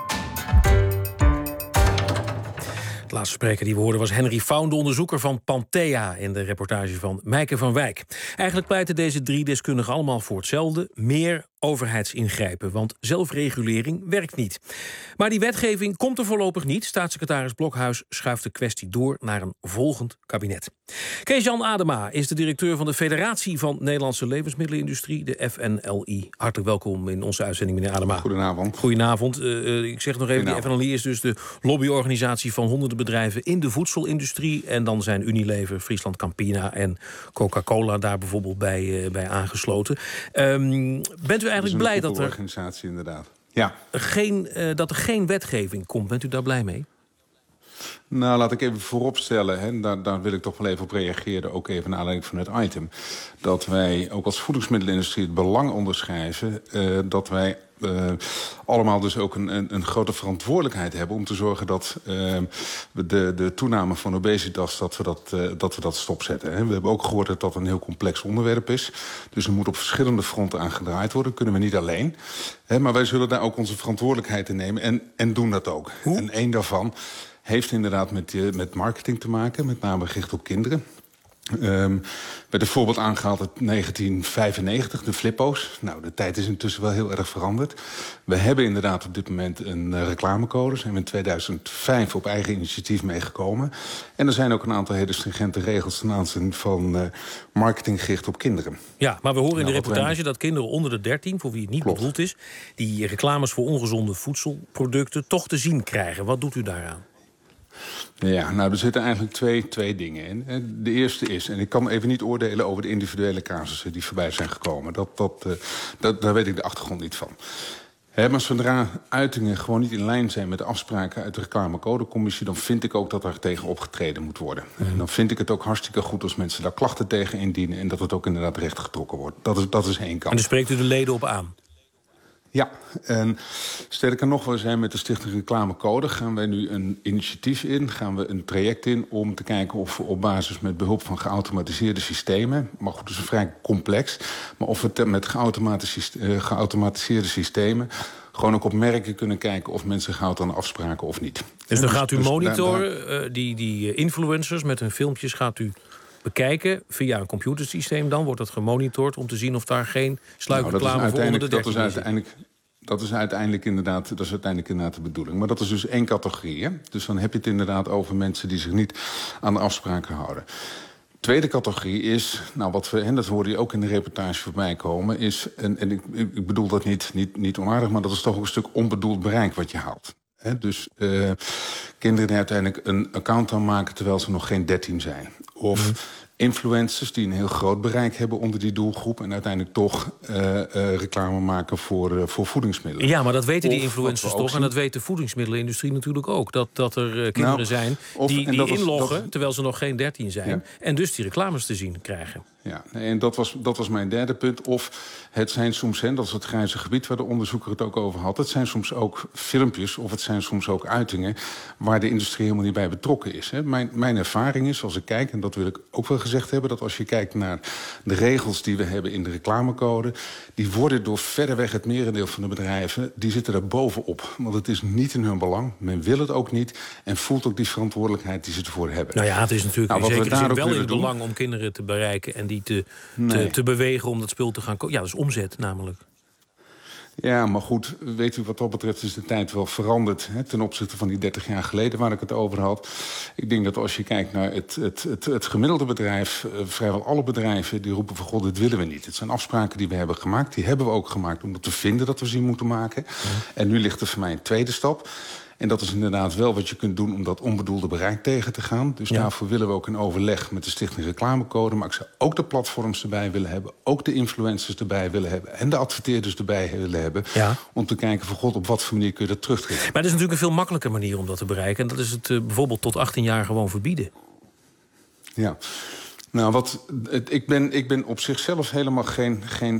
Speaker 7: De laatste spreker die we hoorden was Henry Faun, de onderzoeker van Panthea, in de reportage van Meike van Wijk. Eigenlijk pleiten deze 3 deskundigen allemaal voor hetzelfde: meer overheidsingrijpen, want zelfregulering werkt niet. Maar die wetgeving komt er voorlopig niet. Staatssecretaris Blokhuis schuift de kwestie door naar een volgend kabinet. Kees-Jan Adema is de directeur van de Federatie van Nederlandse Levensmiddelenindustrie, de FNLI. Hartelijk welkom in onze uitzending, meneer Adema.
Speaker 19: Goedenavond.
Speaker 7: Goedenavond. Ik zeg nog even, de FNLI is dus de lobbyorganisatie van honderden bedrijven in de voedselindustrie. En dan zijn Unilever, Friesland Campina en Coca-Cola daar bijvoorbeeld bij aangesloten. Bent u eigenlijk blij dat er
Speaker 19: organisatie inderdaad. Ja.
Speaker 7: Dat er geen wetgeving komt? Bent u daar blij mee?
Speaker 19: Nou, laat ik even vooropstellen, hè, daar wil ik toch wel even op reageren, ook even naar aanleiding van het item, dat wij ook als voedingsmiddelenindustrie het belang onderschrijven dat wij allemaal dus ook een grote verantwoordelijkheid hebben om te zorgen dat de toename van obesitas, dat we dat stopzetten. Hè. We hebben ook gehoord dat dat een heel complex onderwerp is. Dus er moet op verschillende fronten aan gedraaid worden. Kunnen we niet alleen. Hè, maar wij zullen daar ook onze verantwoordelijkheid in nemen en doen dat ook. Hoe? En één daarvan heeft inderdaad met marketing te maken, met name gericht op kinderen. Werd een voorbeeld aangehaald uit 1995, de flippo's. Nou, de tijd is intussen wel heel erg veranderd. We hebben inderdaad op dit moment een reclamecode. Zijn we in 2005 op eigen initiatief meegekomen. En er zijn ook een aantal hele stringente regels ten aanzien van marketing gericht op kinderen.
Speaker 7: Ja, maar we horen in de reportage dat kinderen onder de 13, voor wie het niet bedoeld is, die reclames voor ongezonde voedselproducten toch te zien krijgen. Wat doet u daaraan?
Speaker 19: Ja, nou, er zitten eigenlijk twee dingen in. De eerste is, en ik kan even niet oordelen over de individuele casussen die voorbij zijn gekomen. Daar weet ik de achtergrond niet van. Maar zodra uitingen gewoon niet in lijn zijn met de afspraken uit de reclamecodecommissie, dan vind ik ook dat er tegen opgetreden moet worden. En dan vind ik het ook hartstikke goed als mensen daar klachten tegen indienen en dat het ook inderdaad rechtgetrokken wordt. Dat is één kant.
Speaker 7: En dan spreekt u de leden op aan?
Speaker 19: Ja, en sterker nog, we zijn met de Stichting Reclamecode, gaan wij nu een initiatief in, gaan we een traject in om te kijken of we op basis met behulp van geautomatiseerde systemen, maar goed, dat is vrij complex, maar of we met geautomatiseerde systemen gewoon ook op merken kunnen kijken of mensen zich houden aan afspraken of niet.
Speaker 7: Dus dan gaat u monitoren, die influencers met hun filmpjes gaat u bekijken via een computersysteem. Dan wordt het gemonitord om te zien of daar geen sluikreclame voor onder de 13 is.
Speaker 19: Dat is uiteindelijk inderdaad de bedoeling. Maar dat is dus één categorie. Hè? Dus dan heb je het inderdaad over mensen die zich niet aan de afspraken houden. Tweede categorie is, en dat hoorde je ook in de reportage voorbij komen, is, en ik bedoel dat niet onaardig, maar dat is toch ook een stuk onbedoeld bereik wat je haalt. Dus kinderen die uiteindelijk een account aanmaken terwijl ze nog geen 13 zijn. Of influencers die een heel groot bereik hebben onder die doelgroep en uiteindelijk toch reclame maken voor voedingsmiddelen.
Speaker 7: Ja, maar dat weten die influencers toch? En dat weet de voedingsmiddelenindustrie natuurlijk ook. Dat er kinderen zijn die inloggen terwijl ze nog geen 13 zijn. Ja. En dus die reclames te zien krijgen.
Speaker 19: Ja, en dat was mijn derde punt. Of het zijn soms, dat is het grijze gebied waar de onderzoeker het ook over had, het zijn soms ook filmpjes of het zijn soms ook uitingen waar de industrie helemaal niet bij betrokken is. Hè. Mijn ervaring is, als ik kijk, en dat wil ik ook wel gezegd hebben, dat als je kijkt naar de regels die we hebben in de reclamecode, die worden door verreweg het merendeel van de bedrijven, die zitten er bovenop. Want het is niet in hun belang, men wil het ook niet en voelt ook die verantwoordelijkheid die ze ervoor hebben.
Speaker 7: Nou ja, het is natuurlijk in zekere zin wel in het belang om kinderen te bereiken en die te bewegen om dat spul te gaan kopen. Ja, dat is omzet namelijk.
Speaker 19: Ja, maar goed, weet u, wat dat betreft is de tijd wel veranderd, ten opzichte van die 30 jaar geleden waar ik het over had. Ik denk dat als je kijkt naar het gemiddelde bedrijf, vrijwel alle bedrijven die roepen van god, dit willen we niet. Het zijn afspraken die we hebben gemaakt, die hebben we ook gemaakt omdat we vinden dat we ze moeten maken. En nu ligt er voor mij een tweede stap. En dat is inderdaad wel wat je kunt doen om dat onbedoelde bereik tegen te gaan. Dus daarvoor willen we ook in overleg met de Stichting Reclamecode, maar ik zou ook de platforms erbij willen hebben, ook de influencers erbij willen hebben en de adverteerders erbij willen hebben. Ja. Om te kijken van god, op wat voor manier kun je dat terugdringen.
Speaker 7: Maar het is natuurlijk een veel makkelijker manier om dat te bereiken. En dat is het bijvoorbeeld tot 18 jaar gewoon verbieden. Ja.
Speaker 19: Nou, ik ben op zichzelf helemaal geen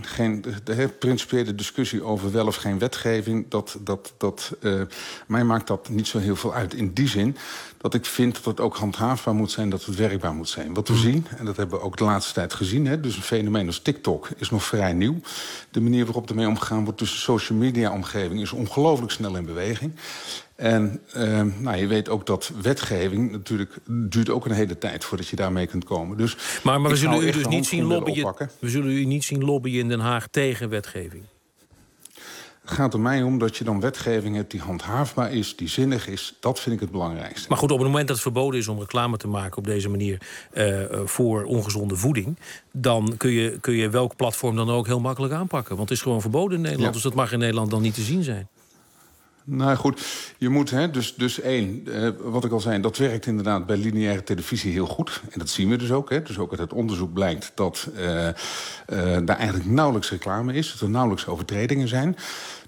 Speaker 19: principiële discussie over wel of geen wetgeving. Mij maakt dat niet zo heel veel uit. In die zin dat ik vind dat het ook handhaafbaar moet zijn, dat het werkbaar moet zijn. Wat we zien, en dat hebben we ook de laatste tijd gezien, dus een fenomeen als TikTok is nog vrij nieuw. De manier waarop ermee omgegaan wordt tussen social media omgeving is ongelooflijk snel in beweging. En je weet ook dat wetgeving natuurlijk duurt ook een hele tijd voordat je daarmee kunt komen. Dus
Speaker 7: maar we zullen u dus niet zien lobbyen. We zullen u niet zien lobbyen in Den Haag tegen wetgeving.
Speaker 19: Het gaat er mij om dat je dan wetgeving hebt die handhaafbaar is, die zinnig is. Dat vind ik het belangrijkste.
Speaker 7: Maar goed, op het moment dat het verboden is om reclame te maken op deze manier voor ongezonde voeding, dan kun je welk platform dan ook heel makkelijk aanpakken. Want het is gewoon verboden in Nederland, dus dat mag in Nederland dan niet te zien zijn.
Speaker 19: Nou goed, je moet dus één, wat ik al zei, dat werkt inderdaad bij lineaire televisie heel goed. En dat zien we dus ook. Dus ook uit het onderzoek blijkt dat daar eigenlijk nauwelijks reclame is. Dat er nauwelijks overtredingen zijn.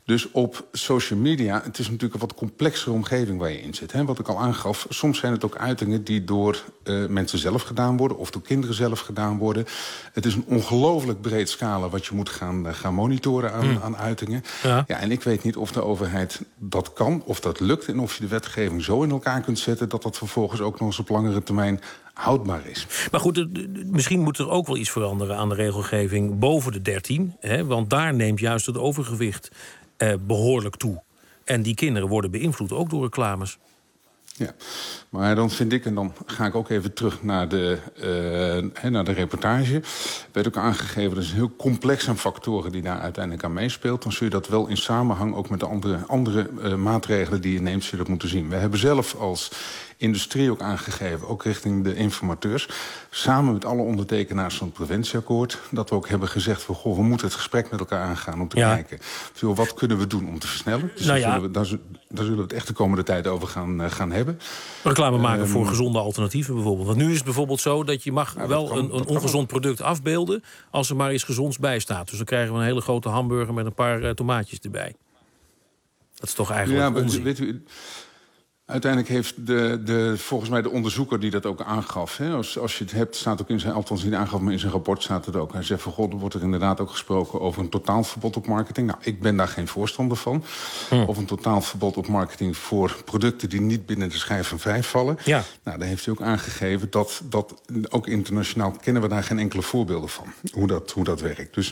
Speaker 19: Dus op social media, het is natuurlijk een wat complexere omgeving waar je in zit. Hè? Wat ik al aangaf, soms zijn het ook uitingen die door mensen zelf gedaan worden... of door kinderen zelf gedaan worden. Het is een ongelooflijk breed scala wat je moet gaan monitoren aan uitingen. Ja, en ik weet niet of de overheid dat kan, of dat lukt... en of je de wetgeving zo in elkaar kunt zetten... dat dat vervolgens ook nog eens op langere termijn houdbaar is.
Speaker 7: Maar goed, misschien moet er ook wel iets veranderen aan de regelgeving boven de 13. Hè, want daar neemt juist het overgewicht behoorlijk toe. En die kinderen worden beïnvloed ook door reclames.
Speaker 19: Ja, maar dan vind ik, en dan ga ik ook even terug naar de reportage... Er werd ook aangegeven, dat is heel complex aan factoren die daar uiteindelijk aan meespeelt. Dan zul je dat wel in samenhang ook met de andere maatregelen die je neemt, zul je dat moeten zien. We hebben zelf als industrie ook aangegeven, ook richting de informateurs... samen met alle ondertekenaars van het preventieakkoord... dat we ook hebben gezegd van, we moeten het gesprek met elkaar aangaan... om te kijken, wat kunnen we doen om te versnellen. Dus daar zullen we het echt de komende tijd over gaan hebben.
Speaker 7: Reclame maken voor gezonde alternatieven bijvoorbeeld. Want nu is het bijvoorbeeld zo dat je mag een ongezond product afbeelden... als er maar iets gezonds bij staat. Dus dan krijgen we een hele grote hamburger met een paar tomaatjes erbij. Dat is toch eigenlijk onzin.
Speaker 19: Weet u, uiteindelijk heeft volgens mij de onderzoeker die dat ook aangaf... Hè, als je het hebt, staat ook in zijn, althans niet aangaf, maar in zijn rapport staat het ook. Hij zegt van, er wordt er inderdaad ook gesproken over een totaalverbod op marketing. Nou, ik ben daar geen voorstander van. Of een totaalverbod op marketing voor producten die niet binnen de schijf van 5 vallen. Ja. Nou, daar heeft hij ook aangegeven dat ook internationaal kennen we daar geen enkele voorbeelden van. Hoe dat werkt. Dus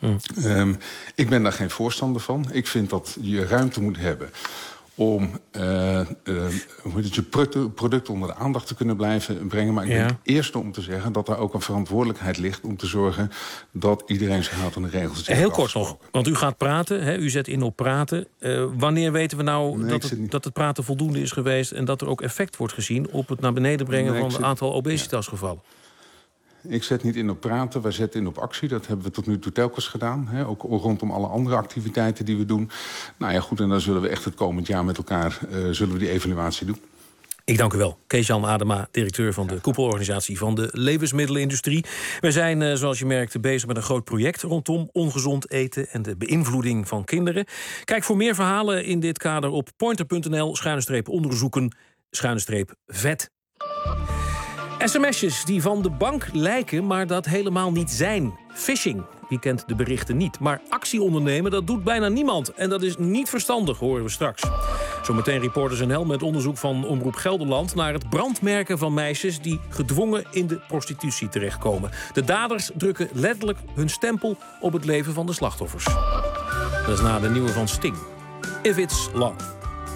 Speaker 19: ik ben daar geen voorstander van. Ik vind dat je ruimte moet hebben om je product onder de aandacht te kunnen blijven brengen. Maar ik ben het eerste om te zeggen dat daar ook een verantwoordelijkheid ligt... om te zorgen dat iedereen zich houdt aan de regels.
Speaker 7: Heel kort nog, want u gaat praten, hè? U zet in op praten. Wanneer weten we nou dat het praten voldoende is geweest... en dat er ook effect wordt gezien op het naar beneden brengen... van het aantal obesitasgevallen?
Speaker 19: Ik zet niet in op praten, wij zetten in op actie. Dat hebben we tot nu toe telkens gedaan. Hè? Ook rondom alle andere activiteiten die we doen. Nou ja, goed, en dan zullen we echt het komend jaar met elkaar zullen we die evaluatie doen.
Speaker 7: Ik dank u wel. Kees-Jan Adema, directeur van de koepelorganisatie van de levensmiddelenindustrie. Wij zijn, zoals je merkt, bezig met een groot project rondom ongezond eten en de beïnvloeding van kinderen. Kijk voor meer verhalen in dit kader op pointer.nl/onderzoeken/vet. SMS'jes die van de bank lijken, maar dat helemaal niet zijn. Phishing, wie kent de berichten niet. Maar actie ondernemen, dat doet bijna niemand. En dat is niet verstandig, horen we straks. Zometeen Reporters NL met onderzoek van Omroep Gelderland... naar het brandmerken van meisjes die gedwongen in de prostitutie terechtkomen. De daders drukken letterlijk hun stempel op het leven van de slachtoffers. Dat is na de nieuwe van Sting. If It's Love.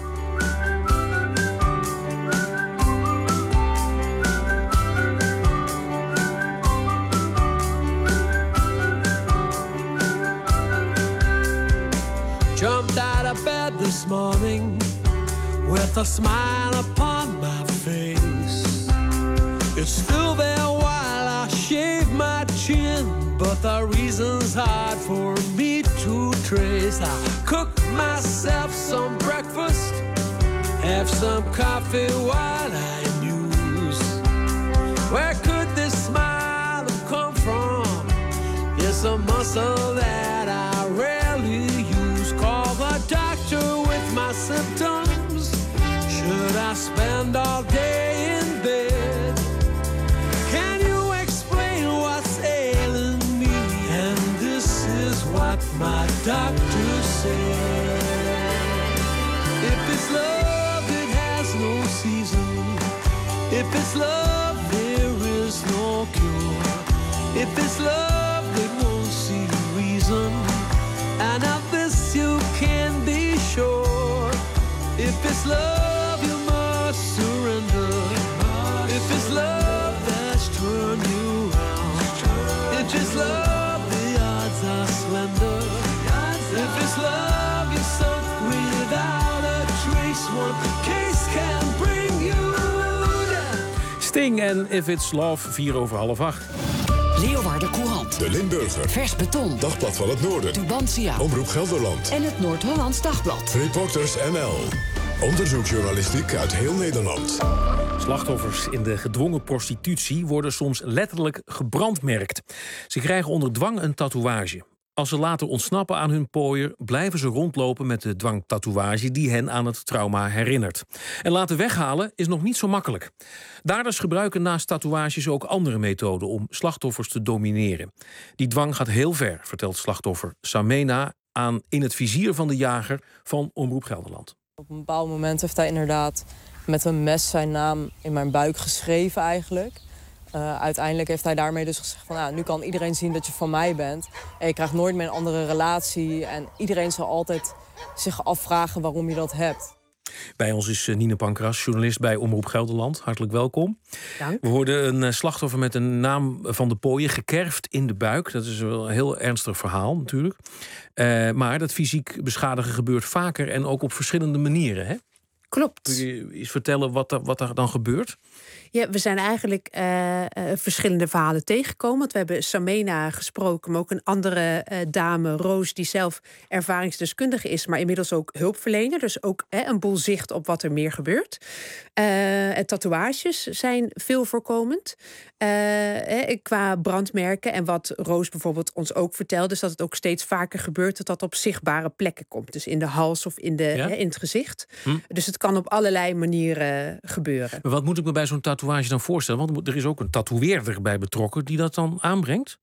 Speaker 20: Jumped out of bed this morning with a smile upon my face. It's still there while I shave my chin, but the reason's hard for me to trace. I cook myself some breakfast, have some coffee while I muse. Where could this smile have come from? It's a muscle that I rarely use. Call the doctor with my symptoms. Should I spend all day in bed? Can you explain what's ailing me? And this is what my doctor said. If it's love, it has no season. If it's love, there is no cure. If it's love, it won't see reason. And of this you can be sure. If it's love, you must surrender. If it's love that's turned you round. If it's love, the odds are slender. If it's love, you're sunk without a trace. One case can bring you down.
Speaker 7: Sting en If It's Love, 7:04.
Speaker 5: Leeuwarden Courant.
Speaker 6: De Limburger.
Speaker 5: Vers Beton.
Speaker 6: Dagblad van het Noorden.
Speaker 5: Tubantia.
Speaker 6: Omroep Gelderland.
Speaker 5: En het Noord-Hollands Dagblad.
Speaker 6: Reporters NL. Onderzoeksjournalistiek uit heel Nederland.
Speaker 7: Slachtoffers in de gedwongen prostitutie worden soms letterlijk gebrandmerkt. Ze krijgen onder dwang een tatoeage. Als ze later ontsnappen aan hun pooier, blijven ze rondlopen met de dwangtatoeage die hen aan het trauma herinnert. En laten weghalen is nog niet zo makkelijk. Daders gebruiken naast tatoeages ook andere methoden om slachtoffers te domineren. Die dwang gaat heel ver, vertelt slachtoffer Samena aan In het vizier van de jager van Omroep Gelderland.
Speaker 21: Op een bepaald moment heeft hij inderdaad met een mes zijn naam in mijn buik geschreven eigenlijk. Uiteindelijk heeft hij daarmee dus gezegd van nu kan iedereen zien dat je van mij bent. En je krijgt nooit meer een andere relatie. En iedereen zal altijd zich afvragen waarom je dat hebt.
Speaker 7: Bij ons is Nine Pankras, journalist bij Omroep Gelderland. Hartelijk welkom.
Speaker 21: Dank.
Speaker 7: We hoorden een slachtoffer met een naam van de pooier gekerfd in de buik. Dat is wel een heel ernstig verhaal natuurlijk. Maar dat fysiek beschadigen gebeurt vaker en ook op verschillende manieren, hè?
Speaker 22: Klopt.
Speaker 7: Kun je eens vertellen wat er dan gebeurt?
Speaker 22: Ja, we zijn eigenlijk verschillende verhalen tegengekomen. Want we hebben Samena gesproken, maar ook een andere dame, Roos, die zelf ervaringsdeskundige is, maar inmiddels ook hulpverlener. Dus ook een boel zicht op wat er meer gebeurt. Tatoeages zijn veel voorkomend. Qua brandmerken. En wat Roos bijvoorbeeld ons ook vertelde, is dat het ook steeds vaker gebeurt dat dat op zichtbare plekken komt. Dus in de hals of in het gezicht. Dus het kan op allerlei manieren gebeuren.
Speaker 7: Maar wat moet ik me bij zo'n tatoeage dan voorstellen? Want er is ook een tatoeëerder bij betrokken die dat dan aanbrengt.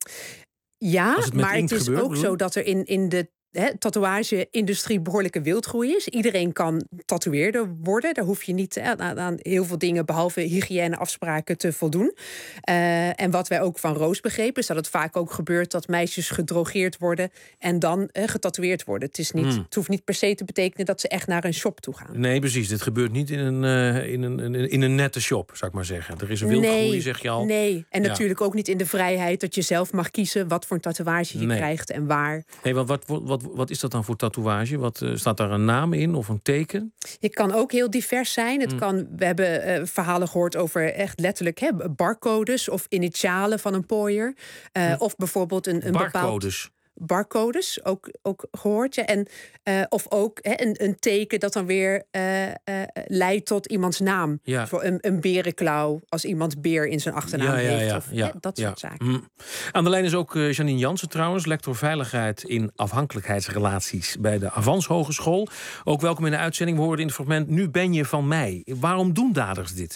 Speaker 22: Ja, maar het is ook zo dat er in de tatoeage-industrie behoorlijke wildgroei is. Iedereen kan tatoeëerder worden. Daar hoef je niet aan heel veel dingen behalve hygiëneafspraken te voldoen. En wat wij ook van Roos begrepen is dat het vaak ook gebeurt dat meisjes gedrogeerd worden en dan getatoeëerd worden. Het hoeft niet per se te betekenen dat ze echt naar een shop toe gaan.
Speaker 7: Nee, precies. Dit gebeurt niet in een nette shop, zou ik maar zeggen. Er is een wildgroei, zeg je al.
Speaker 22: Nee, en natuurlijk ook niet in de vrijheid dat je zelf mag kiezen wat voor een tatoeage je krijgt en waar.
Speaker 7: Nee, wat is dat dan voor tatoeage? Staat daar een naam in of een teken?
Speaker 22: Het kan ook heel divers zijn. We hebben verhalen gehoord over echt letterlijk barcodes of initialen van een pooier. Of bijvoorbeeld een bepaald... Barcodes, ook gehoord. Ja. En, of ook een teken dat dan weer leidt tot iemands naam. Ja. Voor een berenklauw, als iemand beer in zijn achternaam heeft. Of dat soort zaken.
Speaker 7: Aan de lijn is ook Janine Jansen trouwens, lector veiligheid in afhankelijkheidsrelaties bij de Avans Hogeschool. Ook welkom in de uitzending. We hoorden in het fragment Nu ben je van mij. Waarom doen daders dit?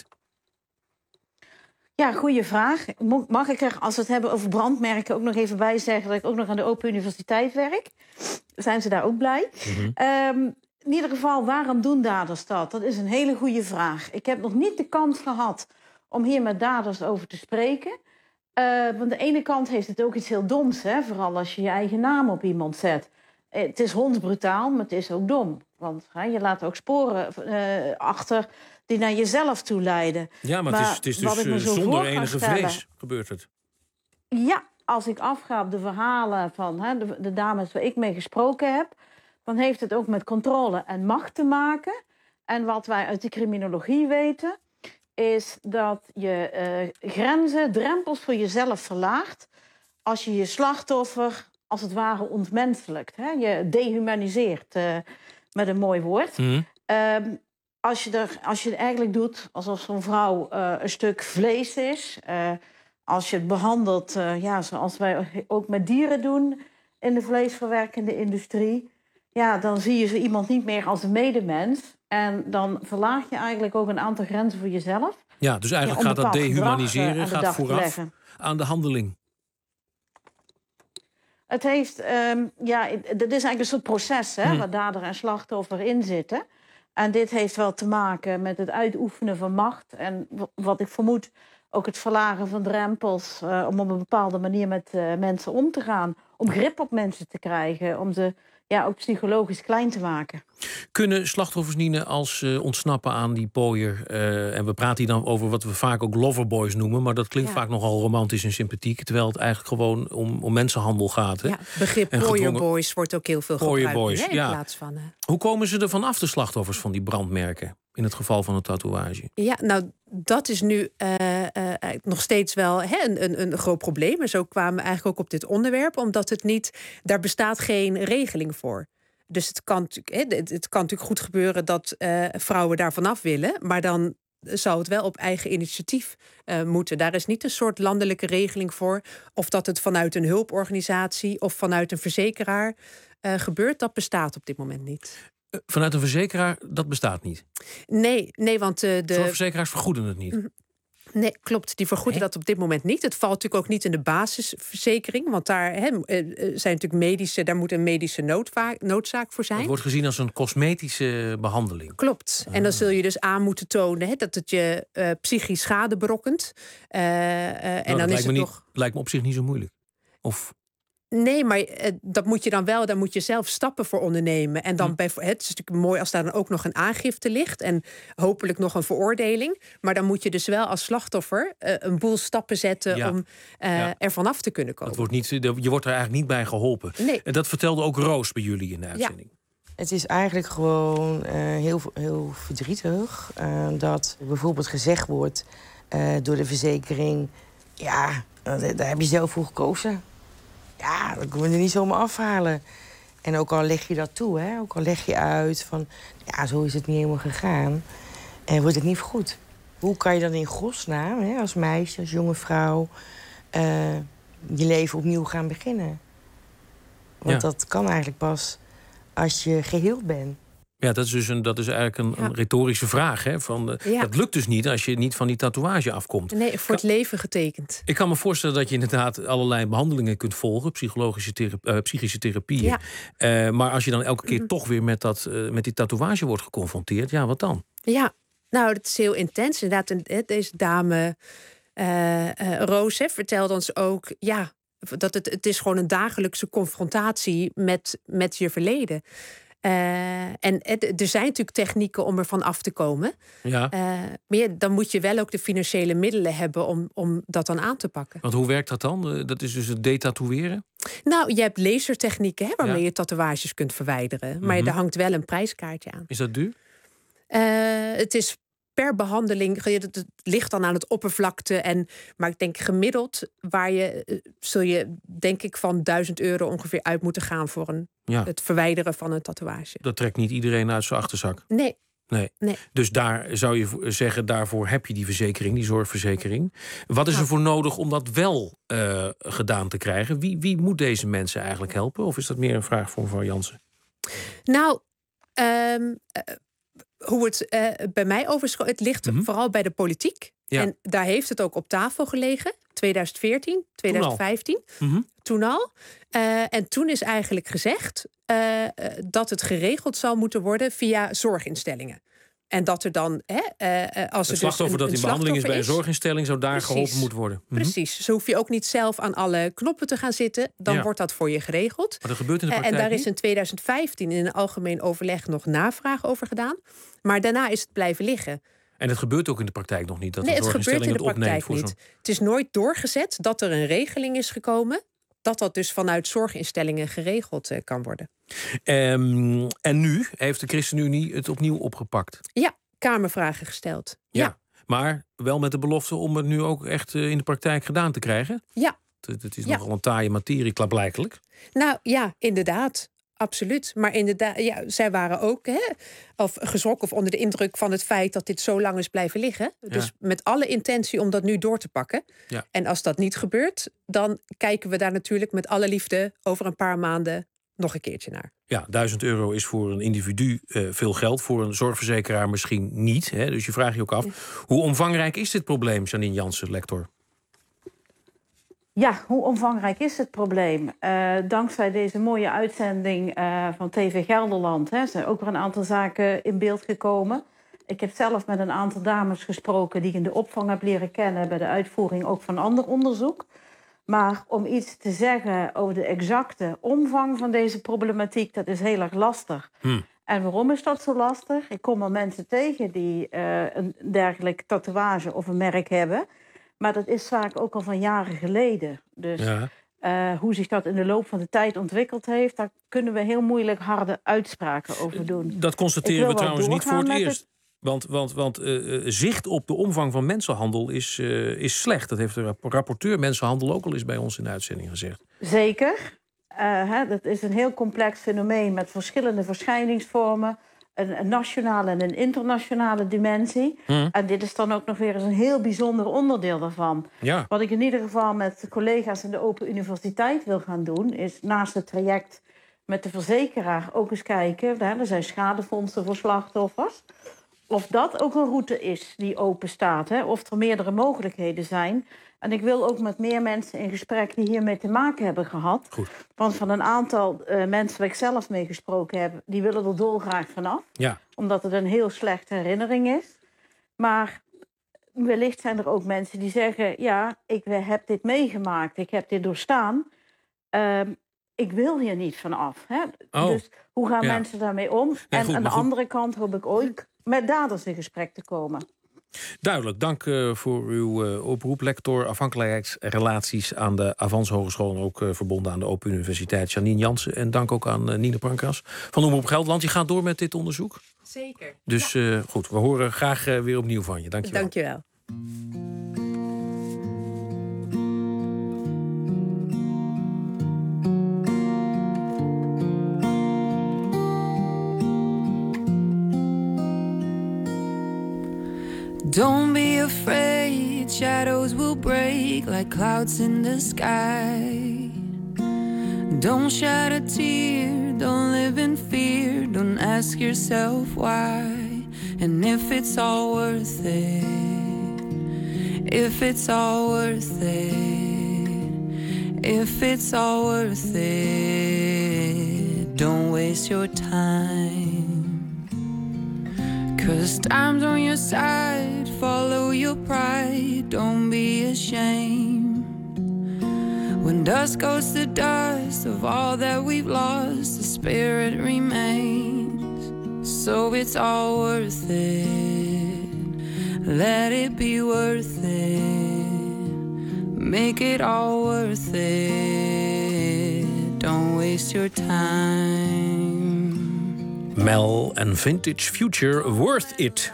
Speaker 23: Ja, goede vraag. Mag ik er, als we het hebben over brandmerken, ook nog even bij zeggen dat ik ook nog aan de Open Universiteit werk? Zijn ze daar ook blij? In ieder geval, waarom doen daders dat? Dat is een hele goede vraag. Ik heb nog niet de kans gehad om hier met daders over te spreken. Want aan de ene kant heeft het ook iets heel doms, hè? Vooral als je je eigen naam op iemand zet. Het is hondsbrutaal, maar het is ook dom. Want je laat ook sporen achter die naar jezelf toe leiden.
Speaker 7: Ja, maar het is dus zonder enige vrees gebeurt het.
Speaker 23: Ja, als ik afga op de verhalen van de dames waar ik mee gesproken heb, dan heeft het ook met controle en macht te maken. En wat wij uit de criminologie weten, is dat je grenzen, drempels voor jezelf verlaagt als je je slachtoffer als het ware ontmenselijkt. Hè? Je dehumaniseert, met een mooi woord. Als je het eigenlijk doet alsof zo'n vrouw een stuk vlees is. Als je het behandelt zoals wij ook met dieren doen in de vleesverwerkende industrie. Ja, dan zie je zo iemand niet meer als een medemens. En dan verlaag je eigenlijk ook een aantal grenzen voor jezelf.
Speaker 7: Ja, dus eigenlijk gaat dat dehumaniseren gaat vooraf aan de handeling.
Speaker 23: Het heeft, dat is eigenlijk een soort proces waar dader en slachtoffer in zitten. En dit heeft wel te maken met het uitoefenen van macht. En wat ik vermoed, ook het verlagen van drempels om op een bepaalde manier met mensen om te gaan. Om grip op mensen te krijgen, om ze ook psychologisch klein te maken.
Speaker 7: Kunnen slachtoffers, Nine, als ontsnappen aan die pooier, en we praten hier dan over wat we vaak ook loverboys noemen, maar dat klinkt vaak nogal romantisch en sympathiek, terwijl het eigenlijk gewoon om mensenhandel gaat. Hè?
Speaker 22: Ja, begrip pooierboys wordt ook heel veel gebruikt in plaats van...
Speaker 7: Hoe komen ze er van af, de slachtoffers van die brandmerken, in het geval van een tatoeage?
Speaker 22: Ja, nou, dat is nu nog steeds wel een groot probleem. En zo kwamen we eigenlijk ook op dit onderwerp, omdat daar bestaat geen regeling voor. Dus het kan natuurlijk goed gebeuren dat vrouwen daar vanaf willen. Maar dan zou het wel op eigen initiatief moeten. Daar is niet een soort landelijke regeling voor. Of dat het vanuit een hulporganisatie of vanuit een verzekeraar gebeurt. Dat bestaat op dit moment niet.
Speaker 7: Vanuit een verzekeraar, dat bestaat niet?
Speaker 22: Nee, want de
Speaker 7: zorgverzekeraars vergoeden het niet?
Speaker 22: Nee, klopt. Die vergoeden dat op dit moment niet. Het valt natuurlijk ook niet in de basisverzekering. Want daar zijn natuurlijk daar moet een medische noodzaak voor zijn.
Speaker 7: Het wordt gezien als een cosmetische behandeling.
Speaker 22: Klopt. En dan zul je dus aan moeten tonen dat het je psychisch schade berokkent. En dan is het nog...
Speaker 7: lijkt me op zich niet zo moeilijk. Of...
Speaker 22: Nee, maar dat moet je dan wel. Daar moet je zelf stappen voor ondernemen. En dan het is natuurlijk mooi als daar dan ook nog een aangifte ligt. En hopelijk nog een veroordeling. Maar dan moet je dus wel als slachtoffer een boel stappen zetten om er vanaf te kunnen komen.
Speaker 7: Je wordt er eigenlijk niet bij geholpen.
Speaker 22: Nee.
Speaker 7: En dat vertelde ook Roos bij jullie in de uitzending.
Speaker 1: Ja. Het is eigenlijk gewoon heel verdrietig dat bijvoorbeeld gezegd wordt door de verzekering... ja, daar heb je zelf voor gekozen. Ja, dat kunnen we er niet zomaar afhalen. En ook al leg je dat toe, ook al leg je uit van... ja, zo is het niet helemaal gegaan. En wordt het niet vergoed. Hoe kan je dan in godsnaam, als meisje, als jonge vrouw... je leven opnieuw gaan beginnen? Want dat kan eigenlijk pas als je geheeld bent.
Speaker 7: Ja, dat is eigenlijk een retorische vraag. Hè? Dat lukt dus niet als je niet van die tatoeage afkomt.
Speaker 22: Nee, voor het leven getekend.
Speaker 7: Ik kan me voorstellen dat je inderdaad allerlei behandelingen kunt volgen. Psychische therapieën. Ja. Maar als je dan elke keer toch weer met die tatoeage wordt geconfronteerd... ja, wat dan?
Speaker 22: Ja, nou, dat is heel intens. Inderdaad, deze dame Roos vertelde ons ook... ja, dat het is gewoon een dagelijkse confrontatie met je verleden. En er zijn natuurlijk technieken om ervan af te komen. Ja. Maar dan moet je wel ook de financiële middelen hebben om dat dan aan te pakken.
Speaker 7: Want hoe werkt dat dan? Dat is dus het detatoeëren?
Speaker 22: Nou, je hebt lasertechnieken waarmee je tatoeages kunt verwijderen. Maar er hangt wel een prijskaartje aan.
Speaker 7: Is dat duur?
Speaker 22: Het is per behandeling, het ligt dan aan het oppervlakte. Maar ik denk gemiddeld zul je denk ik van €1000 ongeveer uit moeten gaan voor het verwijderen van een tatoeage.
Speaker 7: Dat trekt niet iedereen uit zijn achterzak.
Speaker 22: Nee.
Speaker 7: Dus daar zou je zeggen, daarvoor heb je die verzekering, die zorgverzekering. Wat is er voor nodig om dat wel gedaan te krijgen? Wie moet deze mensen eigenlijk helpen? Of is dat meer een vraag voor mevrouw Jansen?
Speaker 22: Nou, hoe het bij mij overschoot, het ligt vooral bij de politiek. Ja. En daar heeft het ook op tafel gelegen. 2014, 2015. Toen al. En toen is eigenlijk gezegd dat het geregeld zal moeten worden via zorginstellingen. En dat er dan... als
Speaker 7: het slachtoffer dat in behandeling is bij een zorginstelling... zou daar geholpen moeten worden.
Speaker 22: Precies. Zo hoef je ook niet zelf aan alle knoppen te gaan zitten. Dan wordt dat voor je geregeld.
Speaker 7: Maar dat gebeurt in de praktijk
Speaker 22: En daar is in 2015 in een algemeen overleg nog navraag over gedaan. Maar daarna is het blijven liggen.
Speaker 7: En het gebeurt ook in de praktijk nog niet? Dat de zorginstelling het opneemt voor
Speaker 22: niet. Het is nooit doorgezet dat er een regeling is gekomen... dat dus vanuit zorginstellingen geregeld kan worden.
Speaker 7: En nu heeft de ChristenUnie het opnieuw opgepakt?
Speaker 22: Ja, Kamervragen gesteld.
Speaker 7: Ja, maar wel met de belofte om het nu ook echt in de praktijk gedaan te krijgen?
Speaker 22: Ja.
Speaker 7: Het is nogal een taaie materie, klaarblijkelijk.
Speaker 22: Nou ja, inderdaad. Absoluut. Maar inderdaad, zij waren ook geschrokken of onder de indruk van het feit dat dit zo lang is blijven liggen. Dus met alle intentie om dat nu door te pakken. Ja. En als dat niet gebeurt, dan kijken we daar natuurlijk met alle liefde over een paar maanden nog een keertje naar.
Speaker 7: Ja, €1000 is voor een individu veel geld. Voor een zorgverzekeraar misschien niet. Hè? Dus je vraagt je ook af, hoe omvangrijk is dit probleem, Janine Jansen, lector?
Speaker 23: Ja, hoe omvangrijk is het probleem? Dankzij deze mooie uitzending van TV Gelderland zijn ook weer een aantal zaken in beeld gekomen. Ik heb zelf met een aantal dames gesproken die ik in de opvang heb leren kennen bij de uitvoering ook van ander onderzoek. Maar om iets te zeggen over de exacte omvang van deze problematiek, dat is heel erg lastig. En waarom is dat zo lastig? Ik kom al mensen tegen die een dergelijk tatoeage of een merk hebben. Maar dat is vaak ook al van jaren geleden. Dus hoe zich dat in de loop van de tijd ontwikkeld heeft... daar kunnen we heel moeilijk harde uitspraken over doen.
Speaker 7: Dat constateren we trouwens niet voor het eerst. Want zicht op de omvang van mensenhandel is slecht. Dat heeft de rapporteur mensenhandel ook al eens bij ons in de uitzending gezegd.
Speaker 23: Zeker. Dat is een heel complex fenomeen met verschillende verschijningsvormen. een nationale en een internationale dimensie. En dit is dan ook nog weer eens een heel bijzonder onderdeel daarvan. Ja. Wat ik in ieder geval met de collega's in de Open Universiteit wil gaan doen, is naast het traject met de verzekeraar ook eens kijken. Er zijn schadefondsen voor slachtoffers. Of dat ook een route is die open staat. Of er meerdere mogelijkheden zijn. En ik wil ook met meer mensen in gesprek die hiermee te maken hebben gehad. Goed. Want van een aantal mensen waar ik zelf mee gesproken heb, die willen er dolgraag vanaf. Ja. Omdat het een heel slechte herinnering is. Maar wellicht zijn er ook mensen die zeggen, ja, ik heb dit meegemaakt. Ik heb dit doorstaan. Ik wil hier niet vanaf. Dus hoe gaan mensen daarmee om? En goed, aan de andere kant hoop ik ook met daders in gesprek te komen.
Speaker 7: Duidelijk, dank voor uw oproep. Lector afhankelijkheidsrelaties aan de Avans Hogeschool en ook verbonden aan de Open Universiteit, Janine Jansen. En dank ook aan Nine Pankras van Omroep Gelderland. Je gaat door met dit onderzoek?
Speaker 22: Zeker.
Speaker 7: Dus goed, we horen graag weer opnieuw van je. Dank je wel.
Speaker 22: Dank je wel.
Speaker 2: Don't be afraid, shadows will break like clouds in the sky. Don't shed a tear, don't live in fear, don't ask yourself why. And if it's all worth it, if it's all worth it, if it's all worth it, don't waste your time. 'Cause time's on your side, follow your pride, don't be ashamed. When dust goes to dust of all that we've lost, the spirit remains. So it's all worth it, let it be worth it, make it all worth it, don't waste your time.
Speaker 7: Mel en Vintage Future, Worth It.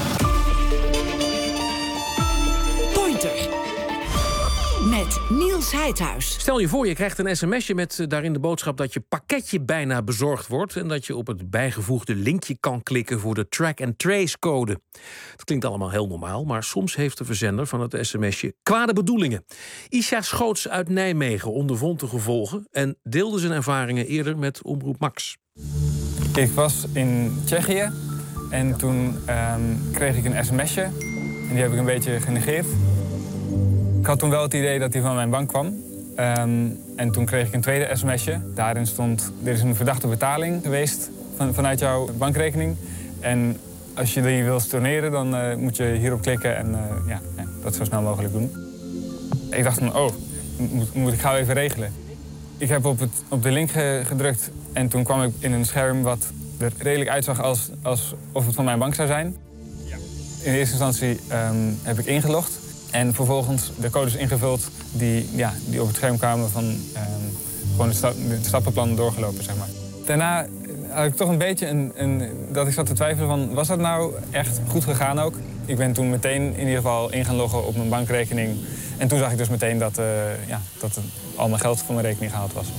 Speaker 5: Pointer. Met Niels Heidhuis.
Speaker 7: Stel je voor, je krijgt een sms'je met daarin de boodschap dat je pakketje bijna bezorgd wordt en dat je op het bijgevoegde linkje kan klikken voor de track-and-trace code. Dat klinkt allemaal heel normaal, maar soms heeft de verzender van het sms'je kwade bedoelingen. Isha Schoots uit Nijmegen ondervond de gevolgen en deelde zijn ervaringen eerder met Omroep Max.
Speaker 3: Ik was in Tsjechië en toen kreeg ik een sms'je en die heb ik een beetje genegeerd. Ik had toen wel het idee dat die van mijn bank kwam. En toen kreeg ik een tweede sms'je. Daarin stond, er is een verdachte betaling geweest vanuit jouw bankrekening. En als je die wil storneren, dan moet je hierop klikken en dat zo snel mogelijk doen. Ik dacht van, moet ik gauw even regelen. Ik heb op de link gedrukt en toen kwam ik in een scherm wat er redelijk uitzag alsof het van mijn bank zou zijn. Ja. In eerste instantie heb ik ingelogd en vervolgens de codes ingevuld die op het scherm kwamen van gewoon het stappenplan doorgelopen, zeg maar. Daarna had ik toch een beetje dat ik zat te twijfelen van, was dat nou echt goed gegaan ook? Ik ben toen meteen in ieder geval in gaan loggen op mijn bankrekening. En toen zag ik dus meteen dat al mijn geld van mijn rekening gehaald was.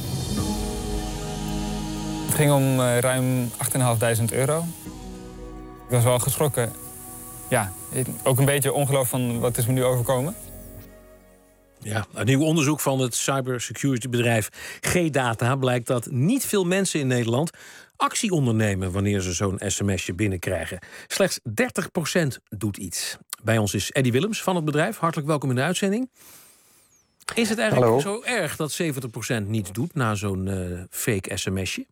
Speaker 3: Het ging om ruim 8.500 euro. Ik was wel geschrokken. Ja, ook een beetje ongeloof van wat is me nu overkomen.
Speaker 7: Ja, een nieuw onderzoek van het cybersecurity-bedrijf G-Data blijkt dat niet veel mensen in Nederland actie ondernemen wanneer ze zo'n sms'je binnenkrijgen. Slechts 30% doet iets. Bij ons is Eddie Willems van het bedrijf. Hartelijk welkom in de uitzending. Is het eigenlijk zo erg dat 70% niets doet na zo'n fake sms'je?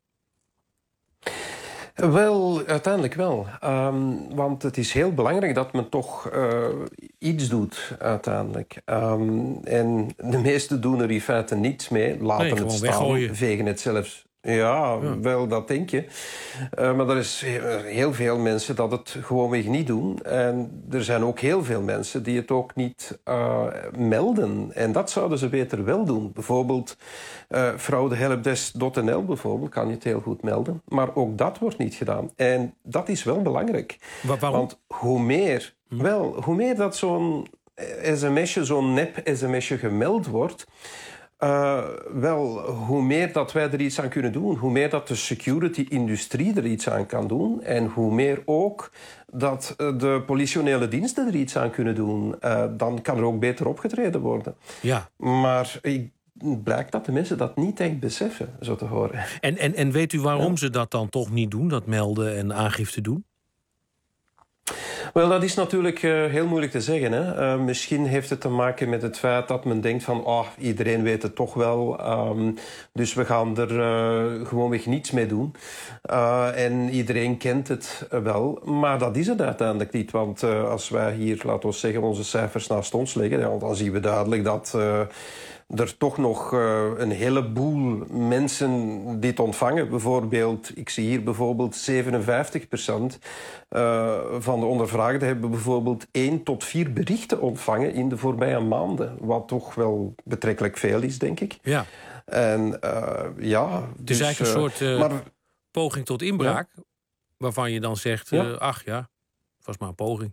Speaker 4: Wel, uiteindelijk wel. Want het is heel belangrijk dat men toch iets doet, uiteindelijk. En de meesten doen er in feite niets mee. Laten het staan, weggooien. Vegen het zelfs. Ja, wel, dat denk je. Maar er is heel veel mensen dat het gewoonweg niet doen. En er zijn ook heel veel mensen die het ook niet melden. En dat zouden ze beter wel doen. Bijvoorbeeld fraudehelpdesk.nl bijvoorbeeld kan je het heel goed melden. Maar ook dat wordt niet gedaan. En dat is wel belangrijk.
Speaker 7: Waarom?
Speaker 4: Want hoe meer dat zo'n sms'je, zo'n nep-sms'je gemeld wordt, Wel, hoe meer dat wij er iets aan kunnen doen, hoe meer dat de security-industrie er iets aan kan doen en hoe meer ook dat de politionele diensten er iets aan kunnen doen, dan kan er ook beter opgetreden worden.
Speaker 7: Ja.
Speaker 4: Maar blijkt dat de mensen dat niet echt beseffen, zo te horen.
Speaker 7: En weet u waarom ze dat dan toch niet doen, dat melden en aangifte doen?
Speaker 4: Wel, dat is natuurlijk heel moeilijk te zeggen. Hè? Misschien heeft het te maken met het feit dat men denkt van iedereen weet het toch wel. Dus we gaan er gewoonweg niets mee doen. En iedereen kent het wel. Maar dat is het uiteindelijk niet. Want als wij hier, laten we zeggen, onze cijfers naast ons leggen, dan zien we duidelijk dat er toch nog een heleboel mensen dit ontvangen. Bijvoorbeeld, ik zie hier bijvoorbeeld 57% van de ondervraagden hebben bijvoorbeeld 1 tot 4 berichten ontvangen in de voorbije maanden. Wat toch wel betrekkelijk veel is, denk ik.
Speaker 7: Ja.
Speaker 4: En
Speaker 7: het is eigenlijk een soort poging tot inbraak, waarvan je dan zegt, ach ja, het was maar een poging.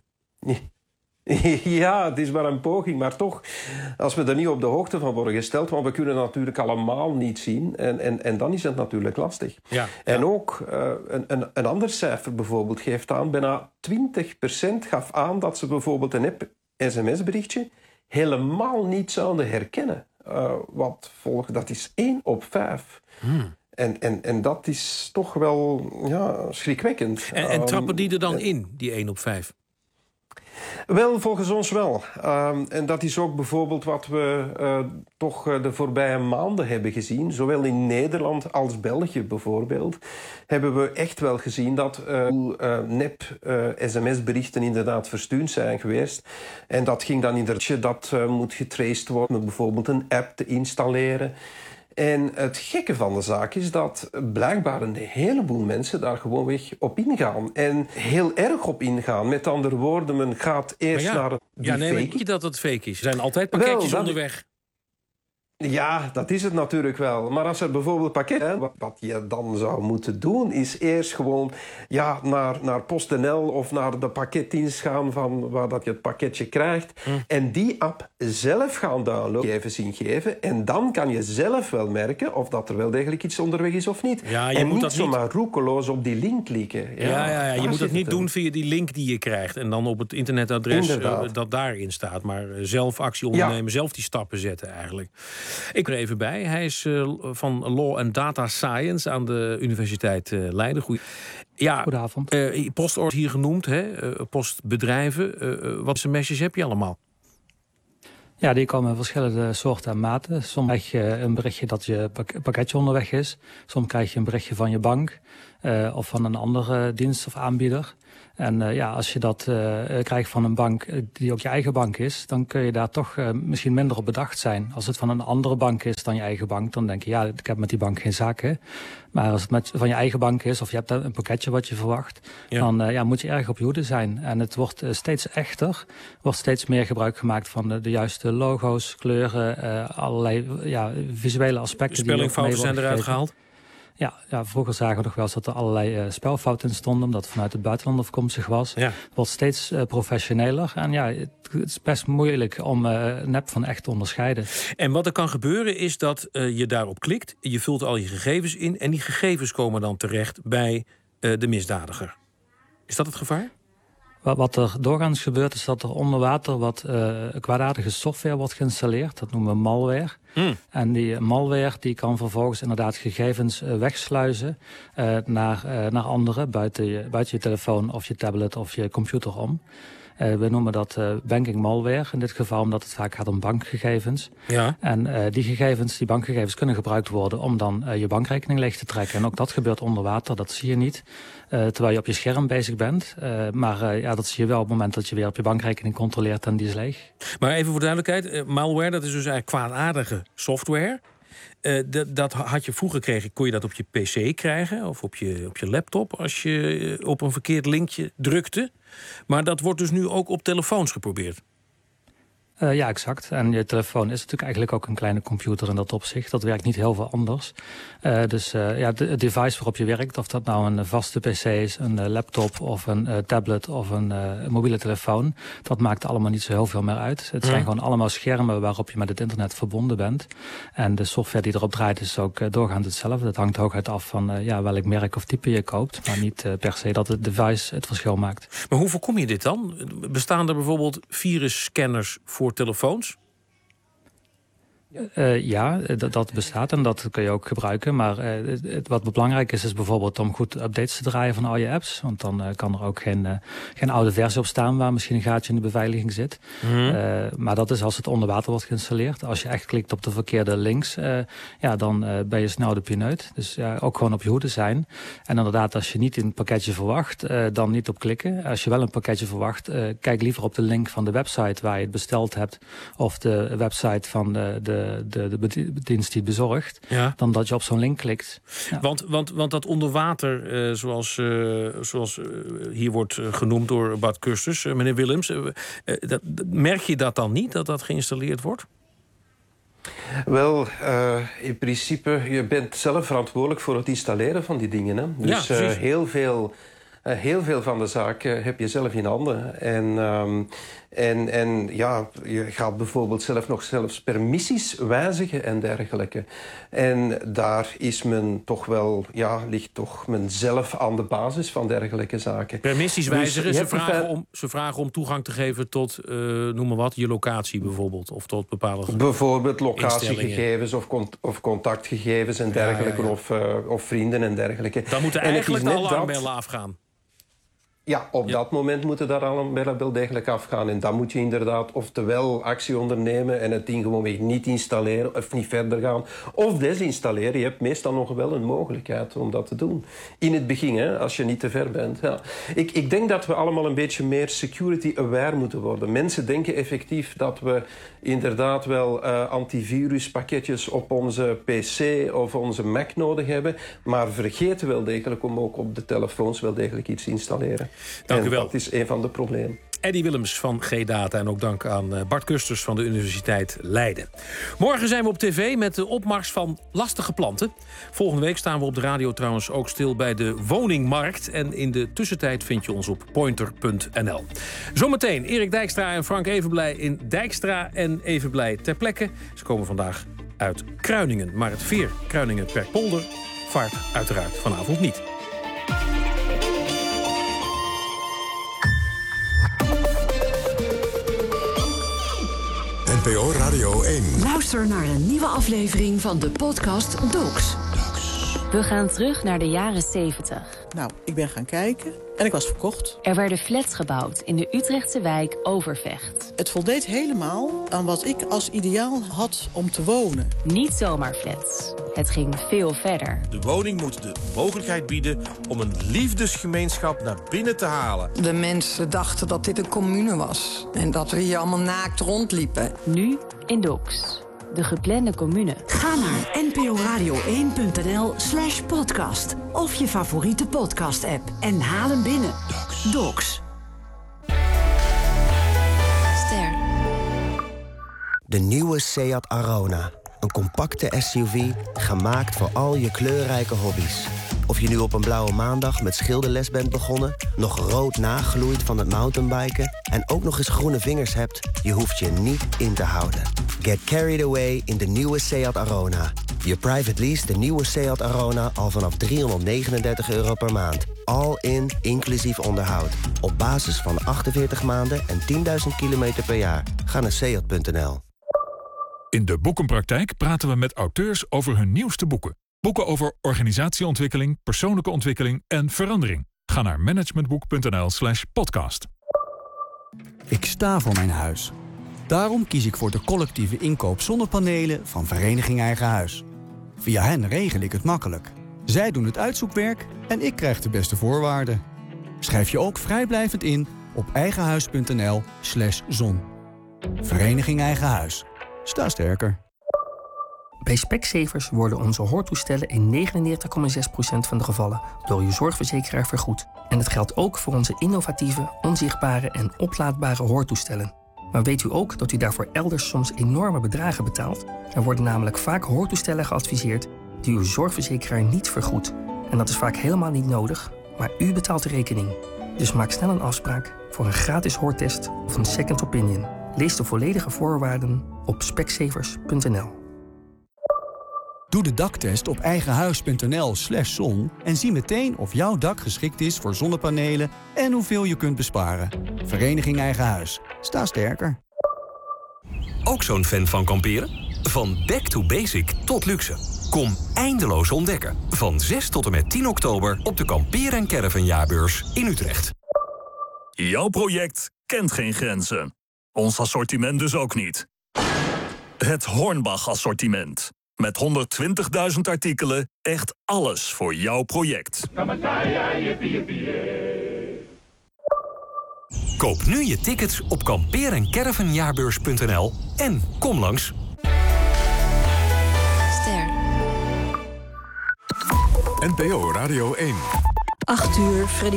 Speaker 4: Ja, het is maar een poging, maar toch, als we er niet op de hoogte van worden gesteld, want we kunnen natuurlijk allemaal niet zien, en dan is het natuurlijk lastig.
Speaker 7: Ja.
Speaker 4: En ook een ander cijfer bijvoorbeeld geeft aan, bijna 20% gaf aan dat ze bijvoorbeeld een app-sms-berichtje helemaal niet zouden herkennen. Wat volgt, dat is 1 op 5. En dat is toch wel schrikwekkend.
Speaker 7: En trappen die er dan in, die 1 op 5?
Speaker 4: Wel, volgens ons wel. En dat is ook bijvoorbeeld wat we toch de voorbije maanden hebben gezien. Zowel in Nederland als België bijvoorbeeld hebben we echt wel gezien dat nep-sms-berichten inderdaad verstuurd zijn geweest. En dat ging dan inderdaad, dat moet getraced worden, bijvoorbeeld een app te installeren. En het gekke van de zaak is dat blijkbaar een heleboel mensen daar gewoonweg op ingaan. En heel erg op ingaan. Met andere woorden, men gaat eerst naar het
Speaker 7: maar weet je dat het fake is? Er zijn altijd pakketjes onderweg.
Speaker 4: Ja, dat is het natuurlijk wel. Maar als er bijvoorbeeld pakket... Wat je dan zou moeten doen, is eerst gewoon naar PostNL of naar de pakketdienst gaan van waar dat je het pakketje krijgt. En die app zelf gaan downloaden, gegevens ingeven. En dan kan je zelf wel merken of dat er wel degelijk iets onderweg is of niet.
Speaker 7: Ja, je
Speaker 4: en
Speaker 7: moet
Speaker 4: niet
Speaker 7: dat
Speaker 4: zomaar roekeloos op die link klikken.
Speaker 7: Ja, je moet dat niet doen via die link die je krijgt. En dan op het internetadres dat daarin staat. Maar zelf actie ondernemen, zelf die stappen zetten eigenlijk. Ik er even bij. Hij is van Law and Data Science aan de Universiteit Leiden.
Speaker 9: Goedenavond.
Speaker 7: Postorders hier genoemd, postbedrijven. Wat sms'jes heb je allemaal?
Speaker 9: Ja, die komen in verschillende soorten en maten. Soms krijg je een berichtje dat je pakketje onderweg is. Soms krijg je een berichtje van je bank of van een andere dienst of aanbieder. En als je dat krijgt van een bank die ook je eigen bank is, dan kun je daar toch misschien minder op bedacht zijn. Als het van een andere bank is dan je eigen bank, dan denk je, ik heb met die bank geen zaken. Maar als het van je eigen bank is, of je hebt een pakketje wat je verwacht, dan moet je erg op je hoede zijn. En het wordt steeds echter, wordt steeds meer gebruik gemaakt van de juiste logo's, kleuren, allerlei visuele aspecten.
Speaker 7: Spellingfouten zijn eruit gehaald?
Speaker 9: Ja, vroeger zagen we nog wel eens dat er allerlei spelfouten in stonden, omdat het vanuit het buitenland afkomstig was. Het wordt steeds professioneler en het is best moeilijk om nep van echt te onderscheiden.
Speaker 7: En wat er kan gebeuren is dat je daarop klikt, je vult al je gegevens in en die gegevens komen dan terecht bij de misdadiger. Is dat het gevaar?
Speaker 9: Wat er doorgaans gebeurt is dat er onder water wat kwaadaardige software wordt geïnstalleerd. Dat noemen we malware. En die malware die kan vervolgens inderdaad gegevens wegsluizen naar anderen buiten je telefoon of je tablet of je computer om. We noemen dat banking malware in dit geval, omdat het vaak gaat om bankgegevens. Ja. En die bankgegevens kunnen gebruikt worden om dan je bankrekening leeg te trekken. En ook dat gebeurt onder water, dat zie je niet. Terwijl je op je scherm bezig bent. Maar dat zie je wel op het moment dat je weer op je bankrekening controleert en die is leeg.
Speaker 7: Maar even voor duidelijkheid, malware dat is dus eigenlijk kwaadaardige software. Dat had je vroeger kon je dat op je pc krijgen of op je laptop als je op een verkeerd linkje drukte. Maar dat wordt dus nu ook op telefoons geprobeerd.
Speaker 9: Ja, exact. En je telefoon is natuurlijk eigenlijk ook een kleine computer in dat opzicht. Dat werkt niet heel veel anders. Dus het device waarop je werkt, of dat nou een vaste pc is, een laptop of een tablet of een mobiele telefoon, dat maakt allemaal niet zo heel veel meer uit. Het zijn gewoon allemaal schermen waarop je met het internet verbonden bent. En de software die erop draait is ook doorgaans hetzelfde. Dat hangt hooguit af van welk merk of type je koopt, maar niet per se dat het device het verschil maakt.
Speaker 7: Maar hoe voorkom je dit dan? Bestaan er bijvoorbeeld virusscanners voor telefoons?
Speaker 9: Dat bestaat en dat kun je ook gebruiken. Maar wat belangrijk is bijvoorbeeld om goed updates te draaien van al je apps. Want dan kan er ook geen oude versie op staan waar misschien een gaatje in de beveiliging zit. Maar dat is als het onder water wordt geïnstalleerd. Als je echt klikt op de verkeerde links, dan ben je snel de pineut. Dus ook gewoon op je hoede zijn. En inderdaad, als je niet een pakketje verwacht, dan niet op klikken. Als je wel een pakketje verwacht, kijk liever op de link van de website waar je het besteld hebt. Of de website van de dienst die het bezorgt, dan dat je op zo'n link klikt. Ja.
Speaker 7: Want dat onder water, zoals hier wordt genoemd door Bart Kusters, meneer Willems, merk je dat dan niet, dat geïnstalleerd wordt?
Speaker 4: Wel, in principe, je bent zelf verantwoordelijk voor het installeren van die dingen. Hè? Dus heel veel van de zaak heb je zelf in handen. En je gaat bijvoorbeeld zelfs permissies wijzigen en dergelijke. En daar is men toch wel, ligt toch men zelf aan de basis van dergelijke zaken.
Speaker 7: Permissies wijzigen, dus ze vragen om toegang te geven tot, noem maar wat, je locatie bijvoorbeeld. Of tot bepaalde
Speaker 4: bijvoorbeeld locatiegegevens of contactgegevens en dergelijke. Of vrienden en dergelijke.
Speaker 7: Dan moeten eigenlijk de alarmbellen afgaan.
Speaker 4: Ja, op dat moment moeten daar alarmbellen wel degelijk afgaan. En dan moet je inderdaad oftewel actie ondernemen en het ding gewoon weer niet installeren of niet verder gaan. Of desinstalleren. Je hebt meestal nog wel een mogelijkheid om dat te doen. In het begin, als je niet te ver bent. Ja. Ik denk dat we allemaal een beetje meer security-aware moeten worden. Mensen denken effectief dat we inderdaad wel antiviruspakketjes op onze PC of onze Mac nodig hebben. Maar vergeten wel degelijk om ook op de telefoons wel degelijk iets te installeren.
Speaker 7: Dank u wel.
Speaker 4: Dat is een van de problemen.
Speaker 7: Eddie Willems van G-Data en ook dank aan Bart Kusters van de Universiteit Leiden. Morgen zijn we op tv met de opmars van lastige planten. Volgende week staan we op de radio trouwens ook stil bij de woningmarkt. En in de tussentijd vind je ons op pointer.nl. Zometeen Erik Dijkstra en Frank Evenblij in Dijkstra en Evenblij ter plekke. Ze komen vandaag uit Kruiningen. Maar het veer Kruiningen per polder vaart uiteraard vanavond niet.
Speaker 6: NPO Radio 1.
Speaker 5: Luister naar een nieuwe aflevering van de podcast Docs.
Speaker 10: We gaan terug naar de jaren 70.
Speaker 11: Nou, ik ben gaan kijken en ik was verkocht.
Speaker 10: Er werden flats gebouwd in de Utrechtse wijk Overvecht.
Speaker 11: Het voldeed helemaal aan wat ik als ideaal had om te wonen.
Speaker 10: Niet zomaar flats. Het ging veel verder.
Speaker 13: De woning moet de mogelijkheid bieden om een liefdesgemeenschap naar binnen te halen.
Speaker 24: De mensen dachten dat dit een commune was. En dat we hier allemaal naakt rondliepen.
Speaker 10: Nu in Docs. De geplande commune.
Speaker 5: Ga naar nporadio1.nl/podcast. Of je favoriete podcast-app. En haal hem binnen. Docs.
Speaker 25: Ster. De nieuwe Seat Arona. Een compacte SUV gemaakt voor al je kleurrijke hobby's. Of je nu op een blauwe maandag met schilderles bent begonnen, nog rood nagloeit van het mountainbiken en ook nog eens groene vingers hebt, je hoeft je niet in te houden. Get carried away in de nieuwe Seat Arona. Je private lease de nieuwe Seat Arona al vanaf €339 per maand. All in, inclusief onderhoud. Op basis van 48 maanden en 10.000 kilometer per jaar. Ga naar seat.nl.
Speaker 26: In de Boekenpraktijk praten we met auteurs over hun nieuwste boeken. Boeken over organisatieontwikkeling, persoonlijke ontwikkeling en verandering. Ga naar managementboek.nl/podcast.
Speaker 27: Ik sta voor mijn huis. Daarom kies ik voor de collectieve inkoop zonnepanelen van Vereniging Eigen Huis. Via hen regel ik het makkelijk. Zij doen het uitzoekwerk en ik krijg de beste voorwaarden. Schrijf je ook vrijblijvend in op eigenhuis.nl/zon. Vereniging Eigen Huis. Sta sterker.
Speaker 28: Bij Specsavers worden onze hoortoestellen in 99,6% van de gevallen door uw zorgverzekeraar vergoed. En het geldt ook voor onze innovatieve, onzichtbare en oplaadbare hoortoestellen. Maar weet u ook dat u daarvoor elders soms enorme bedragen betaalt? Er worden namelijk vaak hoortoestellen geadviseerd die uw zorgverzekeraar niet vergoedt. En dat is vaak helemaal niet nodig, maar u betaalt de rekening. Dus maak snel een afspraak voor een gratis hoortest of een second opinion. Lees de volledige voorwaarden op specsavers.nl.
Speaker 27: Doe de daktest op eigenhuis.nl/zon en zie meteen of jouw dak geschikt is voor zonnepanelen en hoeveel je kunt besparen. Vereniging Eigen Huis. Sta sterker.
Speaker 8: Ook zo'n fan van kamperen? Van back to basic tot luxe. Kom eindeloos ontdekken. Van 6 tot en met 10 oktober op de Kampeer & Caravan Jaarbeurs in Utrecht.
Speaker 12: Jouw project kent geen grenzen. Ons assortiment dus ook niet. Het Hornbach-assortiment. Met 120.000 artikelen, echt alles voor jouw project.
Speaker 8: Koop nu je tickets op kampeer-en-caravanjaarbeurs.nl en kom langs.
Speaker 10: Ster.
Speaker 6: NPO Radio 1.
Speaker 10: 8 uur, Freddy